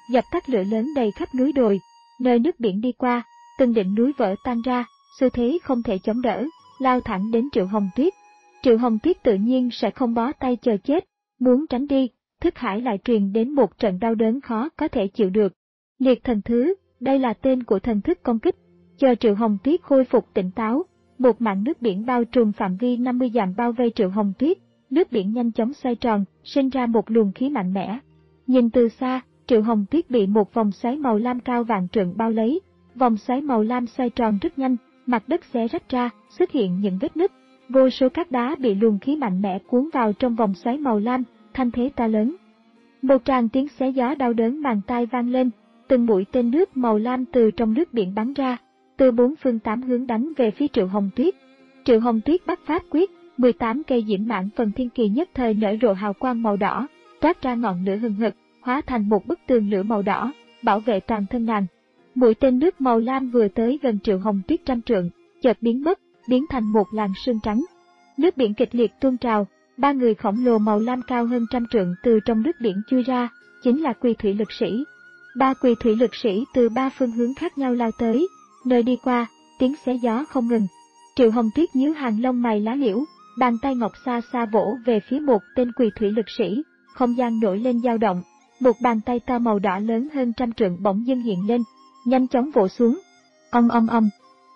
dập tắt lửa lớn đầy khắp núi đồi. Nơi nước biển đi qua, từng đỉnh núi vỡ tan ra, xu thế không thể chống đỡ, lao thẳng đến Triệu Hồng Tuyết. Triệu Hồng Tuyết tự nhiên sẽ không bó tay chờ chết, muốn tránh đi, thức hải lại truyền đến một trận đau đớn khó có thể chịu được. Liệt thần thứ, đây là tên của thần thức công kích. Chờ Triệu Hồng Tuyết khôi phục tỉnh táo, một mảng nước biển bao trùm phạm vi năm mươi dặm bao vây Triệu Hồng Tuyết, nước biển nhanh chóng xoay tròn, sinh ra một luồng khí mạnh mẽ. Nhìn từ xa, Triệu Hồng Tuyết bị một vòng xoáy màu lam cao vạn trượng bao lấy, vòng xoáy màu lam xoay tròn rất nhanh, mặt đất xé rách ra, xuất hiện những vết nứt, vô số cát đá bị luồng khí mạnh mẽ cuốn vào trong vòng xoáy màu lam, thanh thế to lớn. Một tràng tiếng xé gió đau đớn màng tai vang lên, từng mũi tên nước màu lam từ trong nước biển bắn ra, từ bốn phương tám hướng đánh về phía Triệu Hồng Tuyết. Triệu Hồng Tuyết bắt pháp quyết, mười tám cây diễm mãn phần thiên kỳ nhất thời nở rộ hào quang màu đỏ, toát ra ngọn lửa hừng hực, hóa thành một bức tường lửa màu đỏ, bảo vệ toàn thân nàng. Mũi tên nước màu lam vừa tới gần Triệu Hồng Tuyết trăm trượng, chợt biến mất, biến thành một làn sương trắng. Nước biển kịch liệt tuôn trào, ba người khổng lồ màu lam cao hơn trăm trượng từ trong nước biển chui ra, chính là Quỳ Thủy Lực Sĩ. Ba Quỳ Thủy Lực Sĩ từ ba phương hướng khác nhau lao tới, nơi đi qua, tiếng xé gió không ngừng. Triệu Hồng Tuyết nhíu hàng lông mày lá liễu, bàn tay ngọc xa xa vỗ về phía một tên Quỳ Thủy Lực Sĩ, không gian nổi lên dao động, một bàn tay to màu đỏ lớn hơn trăm trượng bỗng dưng hiện lên, nhanh chóng vỗ xuống. Ong ong ong.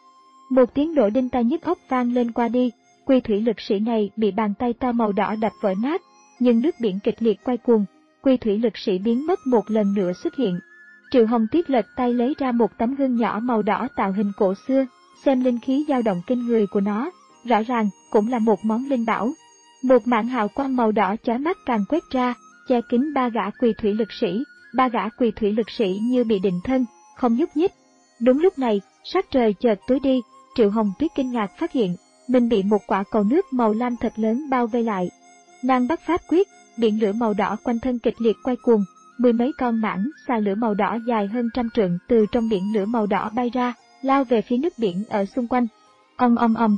Một tiếng nổ đinh tai nhức óc vang lên qua đi, Quỳ Thủy Lực Sĩ này bị bàn tay to màu đỏ đập vỡ nát, nhưng nước biển kịch liệt quay cuồng, Quỳ Thủy Lực Sĩ biến mất một lần nữa xuất hiện. Triệu Hồng Tuyết lật tay lấy ra một tấm gương nhỏ màu đỏ tạo hình cổ xưa, xem linh khí dao động kinh người của nó, rõ ràng cũng là một món linh bảo. Một mảng hào quang màu đỏ chói mắt càng quét ra, che kín ba gã Quỳ Thủy Lực Sĩ, ba gã Quỳ Thủy Lực Sĩ như bị định thân, không nhúc nhích. Đúng lúc này, sắc trời chợt tối đi, Triệu Hồng Tuyết kinh ngạc phát hiện mình bị một quả cầu nước màu lam thật lớn bao vây lại. Nàng bắt pháp quyết, biển lửa màu đỏ quanh thân kịch liệt quay cuồng, mười mấy con mãng xà lửa màu đỏ dài hơn trăm trượng từ trong biển lửa màu đỏ bay ra, lao về phía nước biển ở xung quanh. Ong ong ong.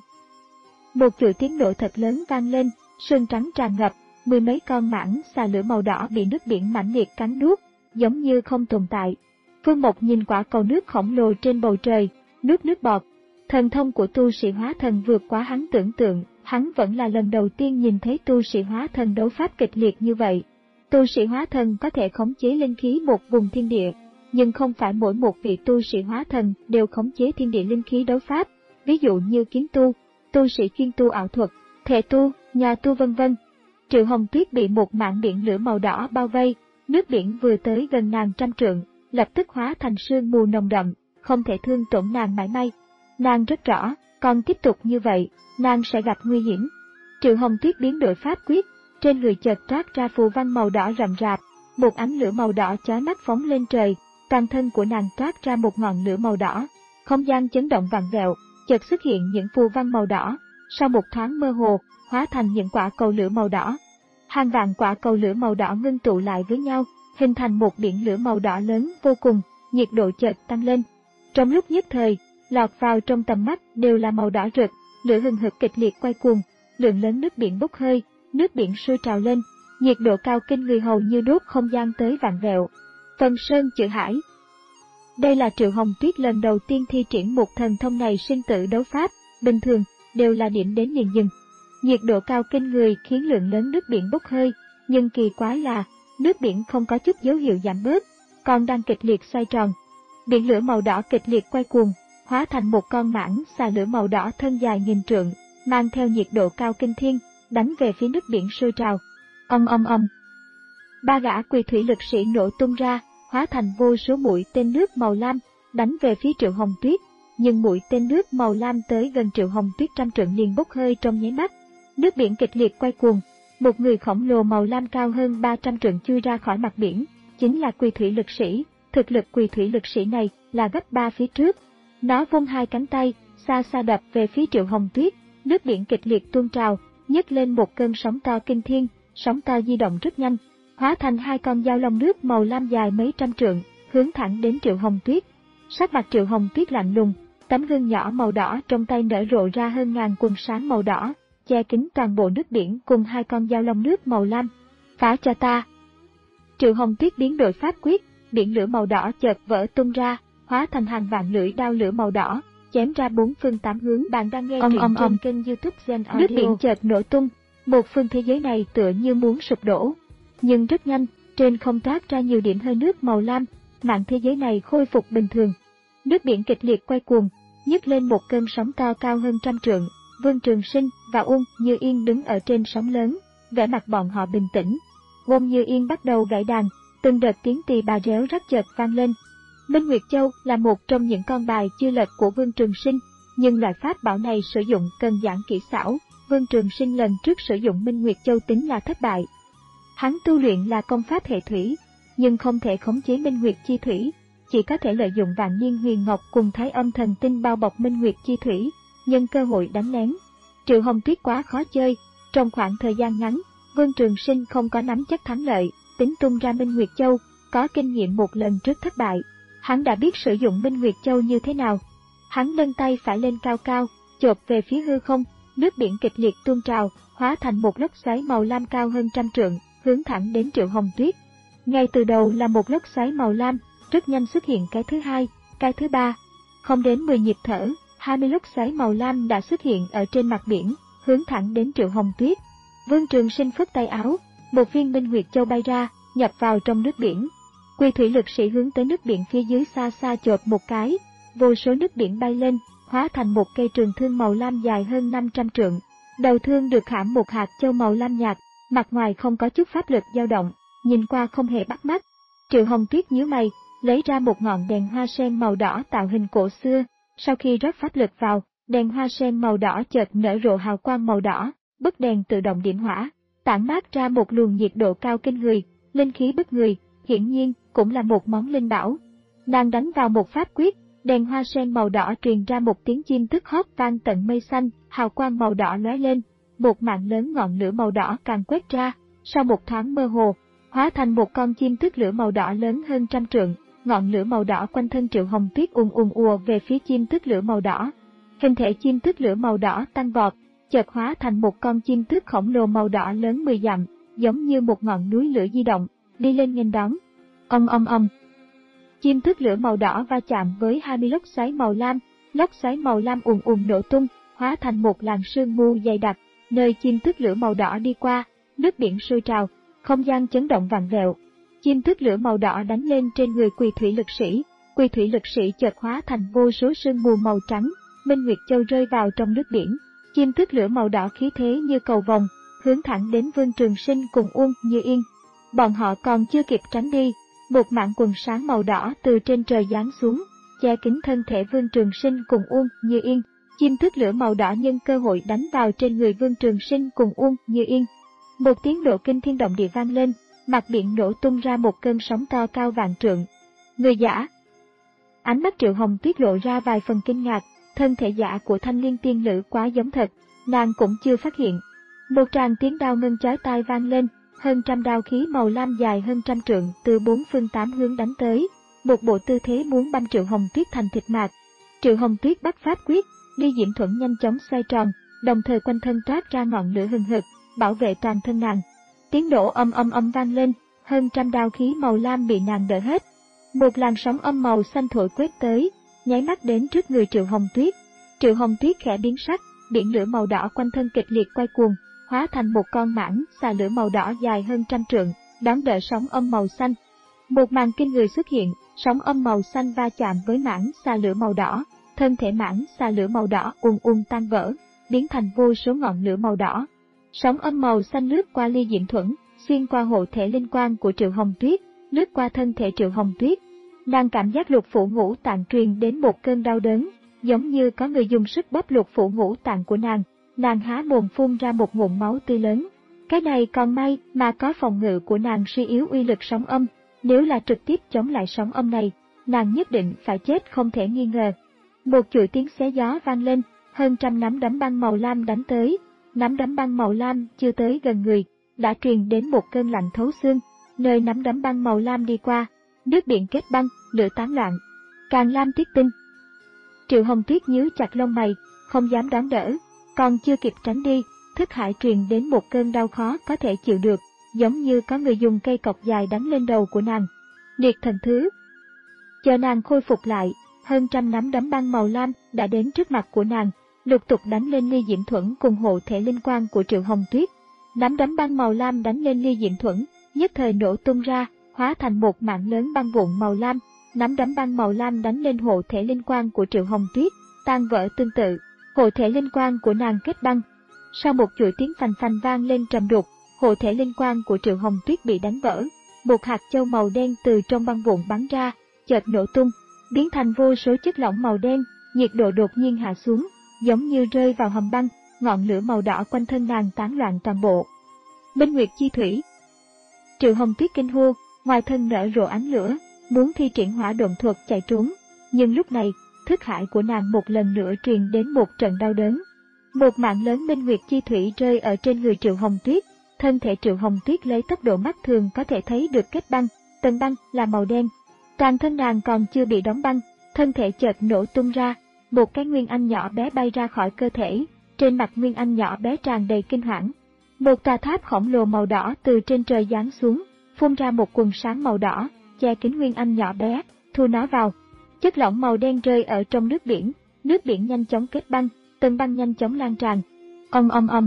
Một chuỗi tiếng nổ thật lớn vang lên, sương trắng tràn ngập, mười mấy con mãng xà lửa màu đỏ bị nước biển mãnh liệt cắn nuốt, giống như không tồn tại. Phương Mộc nhìn quả cầu nước khổng lồ trên bầu trời, nuốt nước bọt. Thần thông của tu sĩ hóa thần vượt quá hắn tưởng tượng, hắn vẫn là lần đầu tiên nhìn thấy tu sĩ hóa thần đấu pháp kịch liệt như vậy. Tu sĩ hóa thần có thể khống chế linh khí một vùng thiên địa, nhưng không phải mỗi một vị tu sĩ hóa thần đều khống chế thiên địa linh khí đấu pháp, ví dụ như kiếm tu, tu sĩ chuyên tu ảo thuật, thể tu, nhà tu vân vân. Triệu Hồng Tuyết bị một mảng biển lửa màu đỏ bao vây, nước biển vừa tới gần nàng trăm trượng, lập tức hóa thành sương mù nồng đậm, không thể thương tổn nàng mảy may. Nàng rất rõ, còn tiếp tục như vậy, nàng sẽ gặp nguy hiểm. Triệu Hồng Tuyết biến đổi pháp quyết, trên người chợt toát ra phù văn màu đỏ rậm rạp, một ánh lửa màu đỏ chói mắt phóng lên trời, toàn thân của nàng toát ra một ngọn lửa màu đỏ, không gian chấn động vặn vẹo, chợt xuất hiện những phù văn màu đỏ, sau một thoáng mơ hồ, hóa thành những quả cầu lửa màu đỏ. Hàng vạn quả cầu lửa màu đỏ ngưng tụ lại với nhau, hình thành một biển lửa màu đỏ lớn vô cùng, nhiệt độ chợt tăng lên. Trong lúc nhất thời, lọt vào trong tầm mắt đều là màu đỏ rực, lửa hừng hực kịch liệt quay cuồng, lượng lớn nước biển bốc hơi, nước biển sôi trào lên, nhiệt độ cao kinh người hầu như đốt không gian tới vạn vẹo. Phần Sơn Chữ Hải. Đây là Triệu Hồng Tuyết lần đầu tiên thi triển một thần thông này sinh tử đấu pháp, bình thường đều là điểm đến liền dừng. Nhiệt độ cao kinh người khiến lượng lớn nước biển bốc hơi, nhưng kỳ quái là nước biển không có chút dấu hiệu giảm bớt, còn đang kịch liệt xoay tròn. Biển lửa màu đỏ kịch liệt quay cuồng, hóa thành một con mãng xà lửa màu đỏ thân dài nghìn trượng, mang theo nhiệt độ cao kinh thiên, đánh về phía nước biển sôi trào. Ong ong ong. Ba gã Quỳ Thủy Lực Sĩ nổ tung ra, hóa thành vô số mũi tên nước màu lam, đánh về phía Triệu Hồng Tuyết, nhưng mũi tên nước màu lam tới gần Triệu Hồng Tuyết trăm trượng liền bốc hơi trong nháy mắt. Nước biển kịch liệt quay cuồng, một người khổng lồ màu lam cao hơn ba trăm trượng chui ra khỏi mặt biển, chính là Quỳ Thủy Lực Sĩ. Thực lực Quỳ Thủy Lực Sĩ này là gấp ba phía trước. Nó vung hai cánh tay, xa xa đập về phía Triệu Hồng Tuyết, nước biển kịch liệt tuôn trào, nhấc lên một cơn sóng to kinh thiên, sóng to di động rất nhanh, hóa thành hai con dao long nước màu lam dài mấy trăm trượng, hướng thẳng đến Triệu Hồng Tuyết. Sắc mặt Triệu Hồng Tuyết lạnh lùng, tấm gương nhỏ màu đỏ trong tay nở rộ ra hơn ngàn quầng sáng màu đỏ, che kín toàn bộ nước biển cùng hai con dao long nước màu lam. Phá cho ta! Triệu Hồng Tuyết biến đổi pháp quyết, biển lửa màu đỏ chợt vỡ tung ra, hóa thành hàng vạn lưỡi đao lửa màu đỏ, chém ra bốn phương tám hướng. Bạn đang nghe truyện trên ông. kênh YouTube Gen Audio. Nước biển chợt nổ tung, một phương thế giới này tựa như muốn sụp đổ. Nhưng rất nhanh, trên không toát ra nhiều điểm hơi nước màu lam, mảng thế giới này khôi phục bình thường. Nước biển kịch liệt quay cuồng, nhấc lên một cơn sóng to cao hơn trăm trượng. Vương Trường Sinh và Uông Như Yên đứng ở trên sóng lớn, vẻ mặt bọn họ bình tĩnh. Uông Như Yên bắt đầu gảy đàn, từng đợt tiếng tỳ bà réo rắt chợt vang lên. Minh Nguyệt Châu là một trong những con bài chưa lật của Vương Trường Sinh, nhưng loại pháp bảo này sử dụng cần giảng kỹ xảo. Vương Trường Sinh lần trước sử dụng Minh Nguyệt Châu tính là thất bại. Hắn tu luyện là công pháp hệ thủy, nhưng không thể khống chế Minh Nguyệt chi thủy, chỉ có thể lợi dụng Vạn Niên Huyền Ngọc cùng Thái Âm Thần Tinh bao bọc Minh Nguyệt chi thủy, nhân cơ hội đánh lén. Triệu Hồng Tuyết quá khó chơi, trong khoảng thời gian ngắn, Vương Trường Sinh không có nắm chắc thắng lợi, tính tung ra Minh Nguyệt Châu, có kinh nghiệm một lần trước thất bại. Hắn đã biết sử dụng Minh Nguyệt Châu như thế nào. Hắn nâng tay phải lên cao cao, chộp về phía hư không, nước biển kịch liệt tuôn trào, hóa thành một lốc xoáy màu lam cao hơn trăm trượng, hướng thẳng đến Triệu Hồng Tuyết. Ngay từ đầu là một lốc xoáy màu lam, rất nhanh xuất hiện cái thứ hai, cái thứ ba. Không đến mười nhịp thở, hai mươi lốc xoáy màu lam đã xuất hiện ở trên mặt biển, hướng thẳng đến Triệu Hồng Tuyết. Vương Trường Sinh phất tay áo, một viên Minh Nguyệt Châu bay ra, nhập vào trong nước biển. Quy thủy lực sĩ hướng tới nước biển phía dưới xa xa chộp một cái, vô số nước biển bay lên, hóa thành một cây trường thương màu lam dài hơn năm trăm trượng. Đầu thương được khảm một hạt châu màu lam nhạt, mặt ngoài không có chút pháp lực dao động, nhìn qua không hề bắt mắt. Triệu Hồng Tuyết nhíu mày, lấy ra một ngọn đèn hoa sen màu đỏ tạo hình cổ xưa. Sau khi rót pháp lực vào, đèn hoa sen màu đỏ chợt nở rộ hào quang màu đỏ, bức đèn tự động điểm hỏa, tản mát ra một luồng nhiệt độ cao kinh người, linh khí bức người, hiển nhiên cũng là một món linh bảo. Nàng đánh vào một pháp quyết, đèn hoa sen màu đỏ truyền ra một tiếng chim tức hót vang tận mây xanh, hào quang màu đỏ lóe lên, một mạng lớn ngọn lửa màu đỏ càng quét ra, sau một thoáng mơ hồ, hóa thành một con chim tức lửa màu đỏ lớn hơn trăm trượng. Ngọn lửa màu đỏ quanh thân Triệu Hồng Tuyết ùn ùn ùa về phía chim tức lửa màu đỏ. Hình thể chim tức lửa màu đỏ tăng vọt, chợt hóa thành một con chim tức khổng lồ màu đỏ lớn mười dặm, giống như một ngọn núi lửa di động, đi lên nghênh đón. Ong ong ong. Chim tức lửa màu đỏ va chạm với hai mươi lốc xoáy màu lam, lốc xoáy màu lam ùn ùn nổ tung, hóa thành một làn sương mù dày đặc. Nơi chim tức lửa màu đỏ đi qua, nước biển sôi trào, không gian chấn động vặn vẹo. Chim tức lửa màu đỏ đánh lên trên người Quỳ thủy lực sĩ, Quỳ thủy lực sĩ chợt hóa thành vô số sương mù màu trắng. Minh Nguyệt Châu rơi vào trong nước biển. Chim tức lửa màu đỏ khí thế như cầu vồng, hướng thẳng đến Vương Trường Sinh cùng Uông Như Yên. Bọn họ còn chưa kịp tránh đi, một mảng quần sáng màu đỏ từ trên trời giáng xuống, che kín thân thể Vương Trường Sinh cùng Uông Như Yên. Chim tức lửa màu đỏ nhân cơ hội đánh vào trên người Vương Trường Sinh cùng Uông Như Yên. Một tiếng nổ kinh thiên động địa vang lên, mặt biển nổ tung ra một cơn sóng to cao vạn trượng. Người giả. Ánh mắt Triệu Hồng Tuyết lộ ra vài phần kinh ngạc, thân thể giả của Thanh Liên tiên nữ quá giống thật, nàng cũng chưa phát hiện. Một tràng tiếng đao ngân chói tai vang lên, hơn trăm đao khí màu lam dài hơn trăm trượng từ bốn phương tám hướng đánh tới, một bộ tư thế muốn băm Triệu Hồng Tuyết thành thịt mạt. Triệu Hồng Tuyết bắt pháp quyết, Ly Diễm Thuẫn nhanh chóng xoay tròn, đồng thời quanh thân toát ra ngọn lửa hừng hực, bảo vệ toàn thân nàng. Tiếng nổ âm âm âm vang lên, hơn trăm đao khí màu lam bị nàng đỡ hết. Một làn sóng âm màu xanh thổi quét tới, nháy mắt đến trước người Triệu Hồng Tuyết. Triệu Hồng Tuyết khẽ biến sắc, biển lửa màu đỏ quanh thân kịch liệt quay cuồng, hóa thành một con mãng xà lửa màu đỏ dài hơn trăm trượng, đón đỡ sóng âm màu xanh. Một màn kinh người xuất hiện, sóng âm màu xanh va chạm với mãng xà lửa màu đỏ, thân thể mãng xà lửa màu đỏ ùn ùn tan vỡ, biến thành vô số ngọn lửa màu đỏ. Sóng âm màu xanh lướt qua Ly Diễm Thuẫn, xuyên qua hộ thể linh quang của Triệu Hồng Tuyết, lướt qua thân thể Triệu Hồng Tuyết. Nàng cảm giác lục phủ ngũ tạng truyền đến một cơn đau đớn, giống như có người dùng sức bóp lục phủ ngũ tạng của nàng. Nàng há mồm phun ra một ngụm máu tươi lớn. Cái này còn may mà có phòng ngự của nàng suy yếu uy lực sóng âm, nếu là trực tiếp chống lại sóng âm này, nàng nhất định phải chết không thể nghi ngờ. Một chuỗi tiếng xé gió vang lên, hơn trăm nắm đấm băng màu lam đánh tới. Nắm đấm băng màu lam chưa tới gần người, đã truyền đến một cơn lạnh thấu xương. Nơi nắm đấm băng màu lam đi qua, nước biển kết băng, lửa tán loạn. Càng lam tiết tinh. Triệu Hồng Tuyết nhíu chặt lông mày, không dám đón đỡ, còn chưa kịp tránh đi, thức hải truyền đến một cơn đau khó có thể chịu được, giống như có người dùng cây cọc dài đánh lên đầu của nàng. liệt thần thứ. Chờ nàng khôi phục lại, hơn trăm nắm đấm băng màu lam đã đến trước mặt của nàng, lục tục đánh lên Ly Diễm Thuẫn cùng hộ thể linh quang của Triệu Hồng Tuyết. Nắm đấm băng màu lam đánh lên Ly Diễm Thuẫn, nhất thời nổ tung ra, hóa thành một mảng lớn băng vụn màu lam. Nắm đấm băng màu lam đánh lên hộ thể linh quang của Triệu Hồng Tuyết, tan vỡ tương tự. Hộ thể linh quang của nàng kết băng. Sau một chuỗi tiếng phành phành vang lên trầm đục, hộ thể linh quang của Triệu Hồng Tuyết bị đánh vỡ. Một hạt châu màu đen từ trong băng vụn bắn ra, chợt nổ tung, biến thành vô số chất lỏng màu đen, nhiệt độ đột nhiên hạ xuống, giống như rơi vào hầm băng, ngọn lửa màu đỏ quanh thân nàng tán loạn toàn bộ. Minh Nguyệt chi thủy. Triệu Hồng Tuyết kinh hô, ngoài thân nở rộ ánh lửa, muốn thi triển hỏa độn thuật chạy trốn, nhưng lúc này, thức hải của nàng một lần nữa truyền đến một trận đau đớn. Một mạng lớn Minh Nguyệt chi thủy rơi ở trên người Triệu Hồng Tuyết, thân thể Triệu Hồng Tuyết lấy tốc độ mắt thường có thể thấy được kết băng, tầng băng là màu đen. Toàn thân nàng còn chưa bị đóng băng, thân thể chợt nổ tung ra, một cái nguyên anh nhỏ bé bay ra khỏi cơ thể, trên mặt nguyên anh nhỏ bé tràn đầy kinh hoảng. Một tòa tháp khổng lồ màu đỏ từ trên trời giáng xuống, phun ra một quần sáng màu đỏ, che kín nguyên anh nhỏ bé, thu nó vào. Chất lỏng màu đen rơi ở trong nước biển, nước biển nhanh chóng kết băng, tầng băng nhanh chóng lan tràn. Ong ong ong.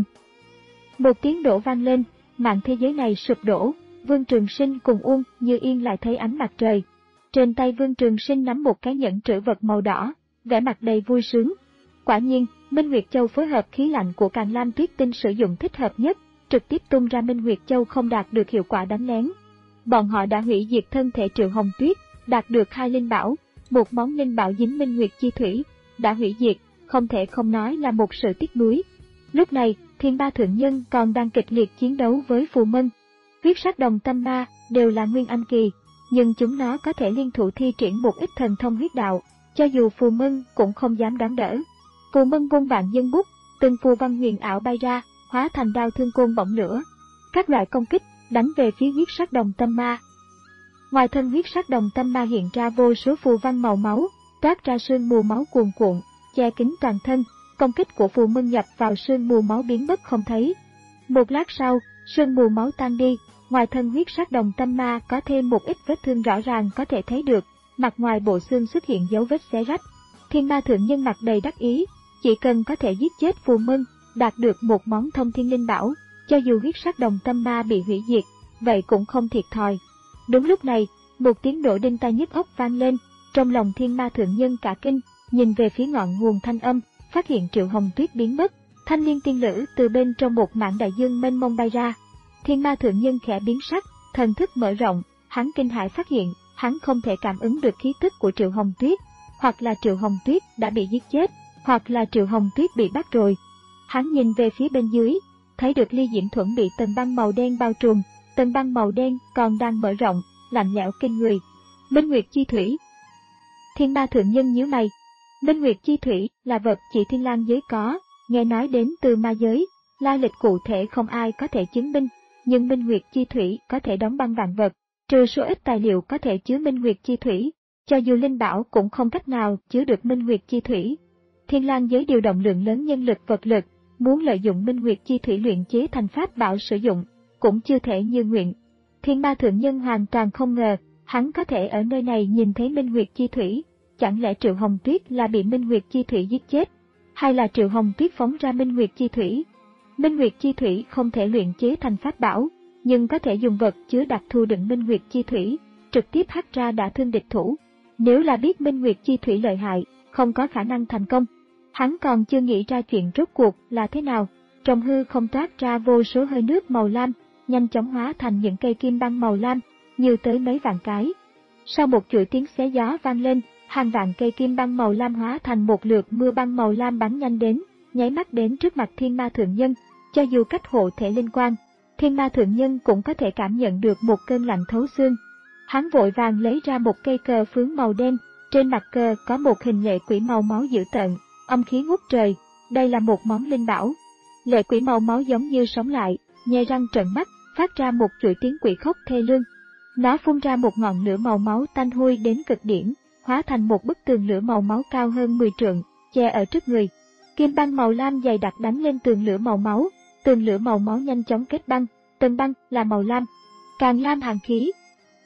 Một tiếng đổ vang lên, mạng thế giới này sụp đổ, Vương Trường Sinh cùng Uông Như Yên lại thấy ánh mặt trời. Trên tay Vương Trường Sinh nắm một cái nhẫn trữ vật màu đỏ, vẻ mặt đầy vui sướng. Quả nhiên, Minh Nguyệt Châu phối hợp khí lạnh của Càn Lam Tuyết Tinh sử dụng thích hợp nhất, trực tiếp tung ra Minh Nguyệt Châu không đạt được hiệu quả đánh lén. Bọn họ đã hủy diệt thân thể Triệu Hồng Tuyết, đạt được hai linh bảo, một món linh bảo dính Minh Nguyệt chi thủy, đã hủy diệt, không thể không nói là một sự tiếc nuối. Lúc này, Thiên Ba Thượng Nhân còn đang kịch liệt chiến đấu với Phù Mân. Huyết Sắc Đồng Tâm Ma đều là nguyên anh kỳ, nhưng chúng nó có thể liên thủ thi triển một ít thần thông huyết đạo, cho dù Phù Mân cũng không dám đón đỡ. Phù Mân vung vạn dân bút, từng phù văn huyền ảo bay ra, hóa thành đao thương côn bỏng lửa. Các loại công kích đánh về phía Huyết Sắc Đồng Tâm Ma. Ngoài thân Huyết Sắc Đồng Tâm Ma hiện ra vô số phù văn màu máu, toát ra sương mù máu cuồn cuộn, che kín toàn thân. Công kích của Phù Mân nhập vào sương mù máu biến mất không thấy. Một lát sau, sương mù máu tan đi, ngoài thân Huyết Sắc Đồng Tâm Ma có thêm một ít vết thương rõ ràng có thể thấy được, mặt ngoài bộ xương xuất hiện dấu vết xé rách. Thiên Ma Thượng Nhân mặt đầy đắc ý, chỉ cần có thể giết chết Phù Mân, đạt được một món thông thiên linh bảo, cho dù Huyết Sắc Đồng Tâm Ma bị hủy diệt, vậy cũng không thiệt thòi. Đúng lúc này, một tiếng nổ đinh tai nhức óc vang lên, trong lòng Thiên Ma Thượng Nhân cả kinh, nhìn về phía ngọn nguồn thanh âm, phát hiện Triệu Hồng Tuyết biến mất, thanh liên tiên lữ từ bên trong một mảng đại dương mênh mông bay ra. Thiên Ma Thượng Nhân khẽ biến sắc, thần thức mở rộng, hắn kinh hãi phát hiện, hắn không thể cảm ứng được khí tức của Triệu Hồng Tuyết, hoặc là Triệu Hồng Tuyết đã bị giết chết, hoặc là Triệu Hồng Tuyết bị bắt rồi. Hắn nhìn về phía bên dưới, thấy được Ly Diễm Thuẫn bị tầng băng màu đen bao trùm, tầng băng màu đen còn đang mở rộng, lạnh lẽo kinh người. Minh Nguyệt chi thủy. Thiên Ma Thượng Nhân nhíu mày. Minh Nguyệt chi thủy là vật chỉ Thiên Lang giới có, nghe nói đến từ ma giới, lai lịch cụ thể không ai có thể chứng minh, nhưng Minh Nguyệt chi thủy có thể đóng băng vạn vật, trừ số ít tài liệu có thể chứa Minh Nguyệt chi thủy, cho dù linh bảo cũng không cách nào chứa được Minh Nguyệt chi thủy. Thiên Lang giới điều động lượng lớn nhân lực vật lực, muốn lợi dụng Minh Nguyệt chi thủy luyện chế thành pháp bảo sử dụng, cũng chưa thể như nguyện. Thiên Ma Thượng Nhân hoàn toàn không ngờ, hắn có thể ở nơi này nhìn thấy Minh Nguyệt chi thủy. Chẳng lẽ Triệu Hồng Tuyết là bị Minh Nguyệt chi thủy giết chết, hay là Triệu Hồng Tuyết phóng ra Minh Nguyệt chi thủy? Minh Nguyệt chi thủy không thể luyện chế thành pháp bảo, nhưng có thể dùng vật chứa đặc thu đựng Minh Nguyệt chi thủy, trực tiếp hắt ra đã thương địch thủ. Nếu là biết Minh Nguyệt chi thủy lợi hại, không có khả năng thành công. Hắn còn chưa nghĩ ra chuyện rốt cuộc là thế nào. Trong hư không toát ra vô số hơi nước màu lam, nhanh chóng hóa thành những cây kim băng màu lam, nhiều tới mấy vạn cái. Sau một chuỗi tiếng xé gió vang lên, hàng vạn cây kim băng màu lam hóa thành một lượt mưa băng màu lam bắn nhanh đến, nháy mắt đến trước mặt Thiên Ma Thượng Nhân. Cho dù cách hộ thể linh quang, Thiên Ma Thượng Nhân cũng có thể cảm nhận được một cơn lạnh thấu xương. Hắn vội vàng lấy ra một cây cờ phướng màu đen, trên mặt cờ có một hình lệ quỷ màu máu dữ tợn, âm khí ngút trời. Đây là một món linh bảo. Lệ quỷ màu máu giống như sống lại, nhe răng trợn mắt, phát ra một chuỗi tiếng quỷ khóc thê lương. Nó phun ra một ngọn lửa màu máu tanh hôi đến cực điểm, hóa thành một bức tường lửa màu máu cao hơn mười trượng, che ở trước người. Kim băng màu lam dày đặc đánh lên tường lửa màu máu, tường lửa màu máu nhanh chóng kết băng, tầng băng là màu lam, càng lam hàn khí.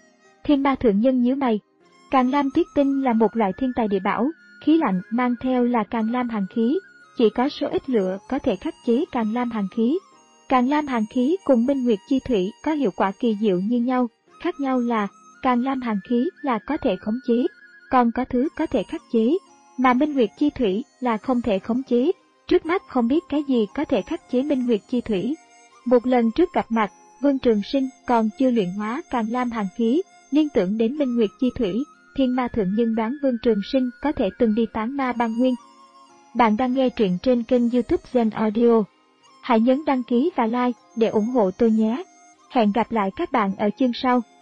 Thiên Ma thượng nhân nhíu mày. Càn lam tuyết tinh là một loại thiên tài địa bảo, khí lạnh mang theo là càn lam hàn khí, chỉ có số ít lửa có thể khắc chế càn lam hàn khí. Càn lam hàn khí cùng minh nguyệt chi thủy có hiệu quả kỳ diệu như nhau, khác nhau là càn lam hàn khí là có thể khống chế, còn có thứ có thể khắc chế, mà minh nguyệt chi thủy là không thể khống chế. Trước mắt không biết cái gì có thể khắc chế minh nguyệt chi thủy. Một lần trước gặp mặt, Vương Trường Sinh còn chưa luyện hóa càn lam hàn khí, liên tưởng đến minh nguyệt chi thủy, Thiên Ma thượng nhân đoán Vương Trường Sinh có thể từng đi tán ma băng nguyên. Bạn đang nghe truyện trên kênh YouTube Gen Audio. Hãy nhấn đăng ký và like để ủng hộ tôi nhé. Hẹn gặp lại các bạn ở chương sau.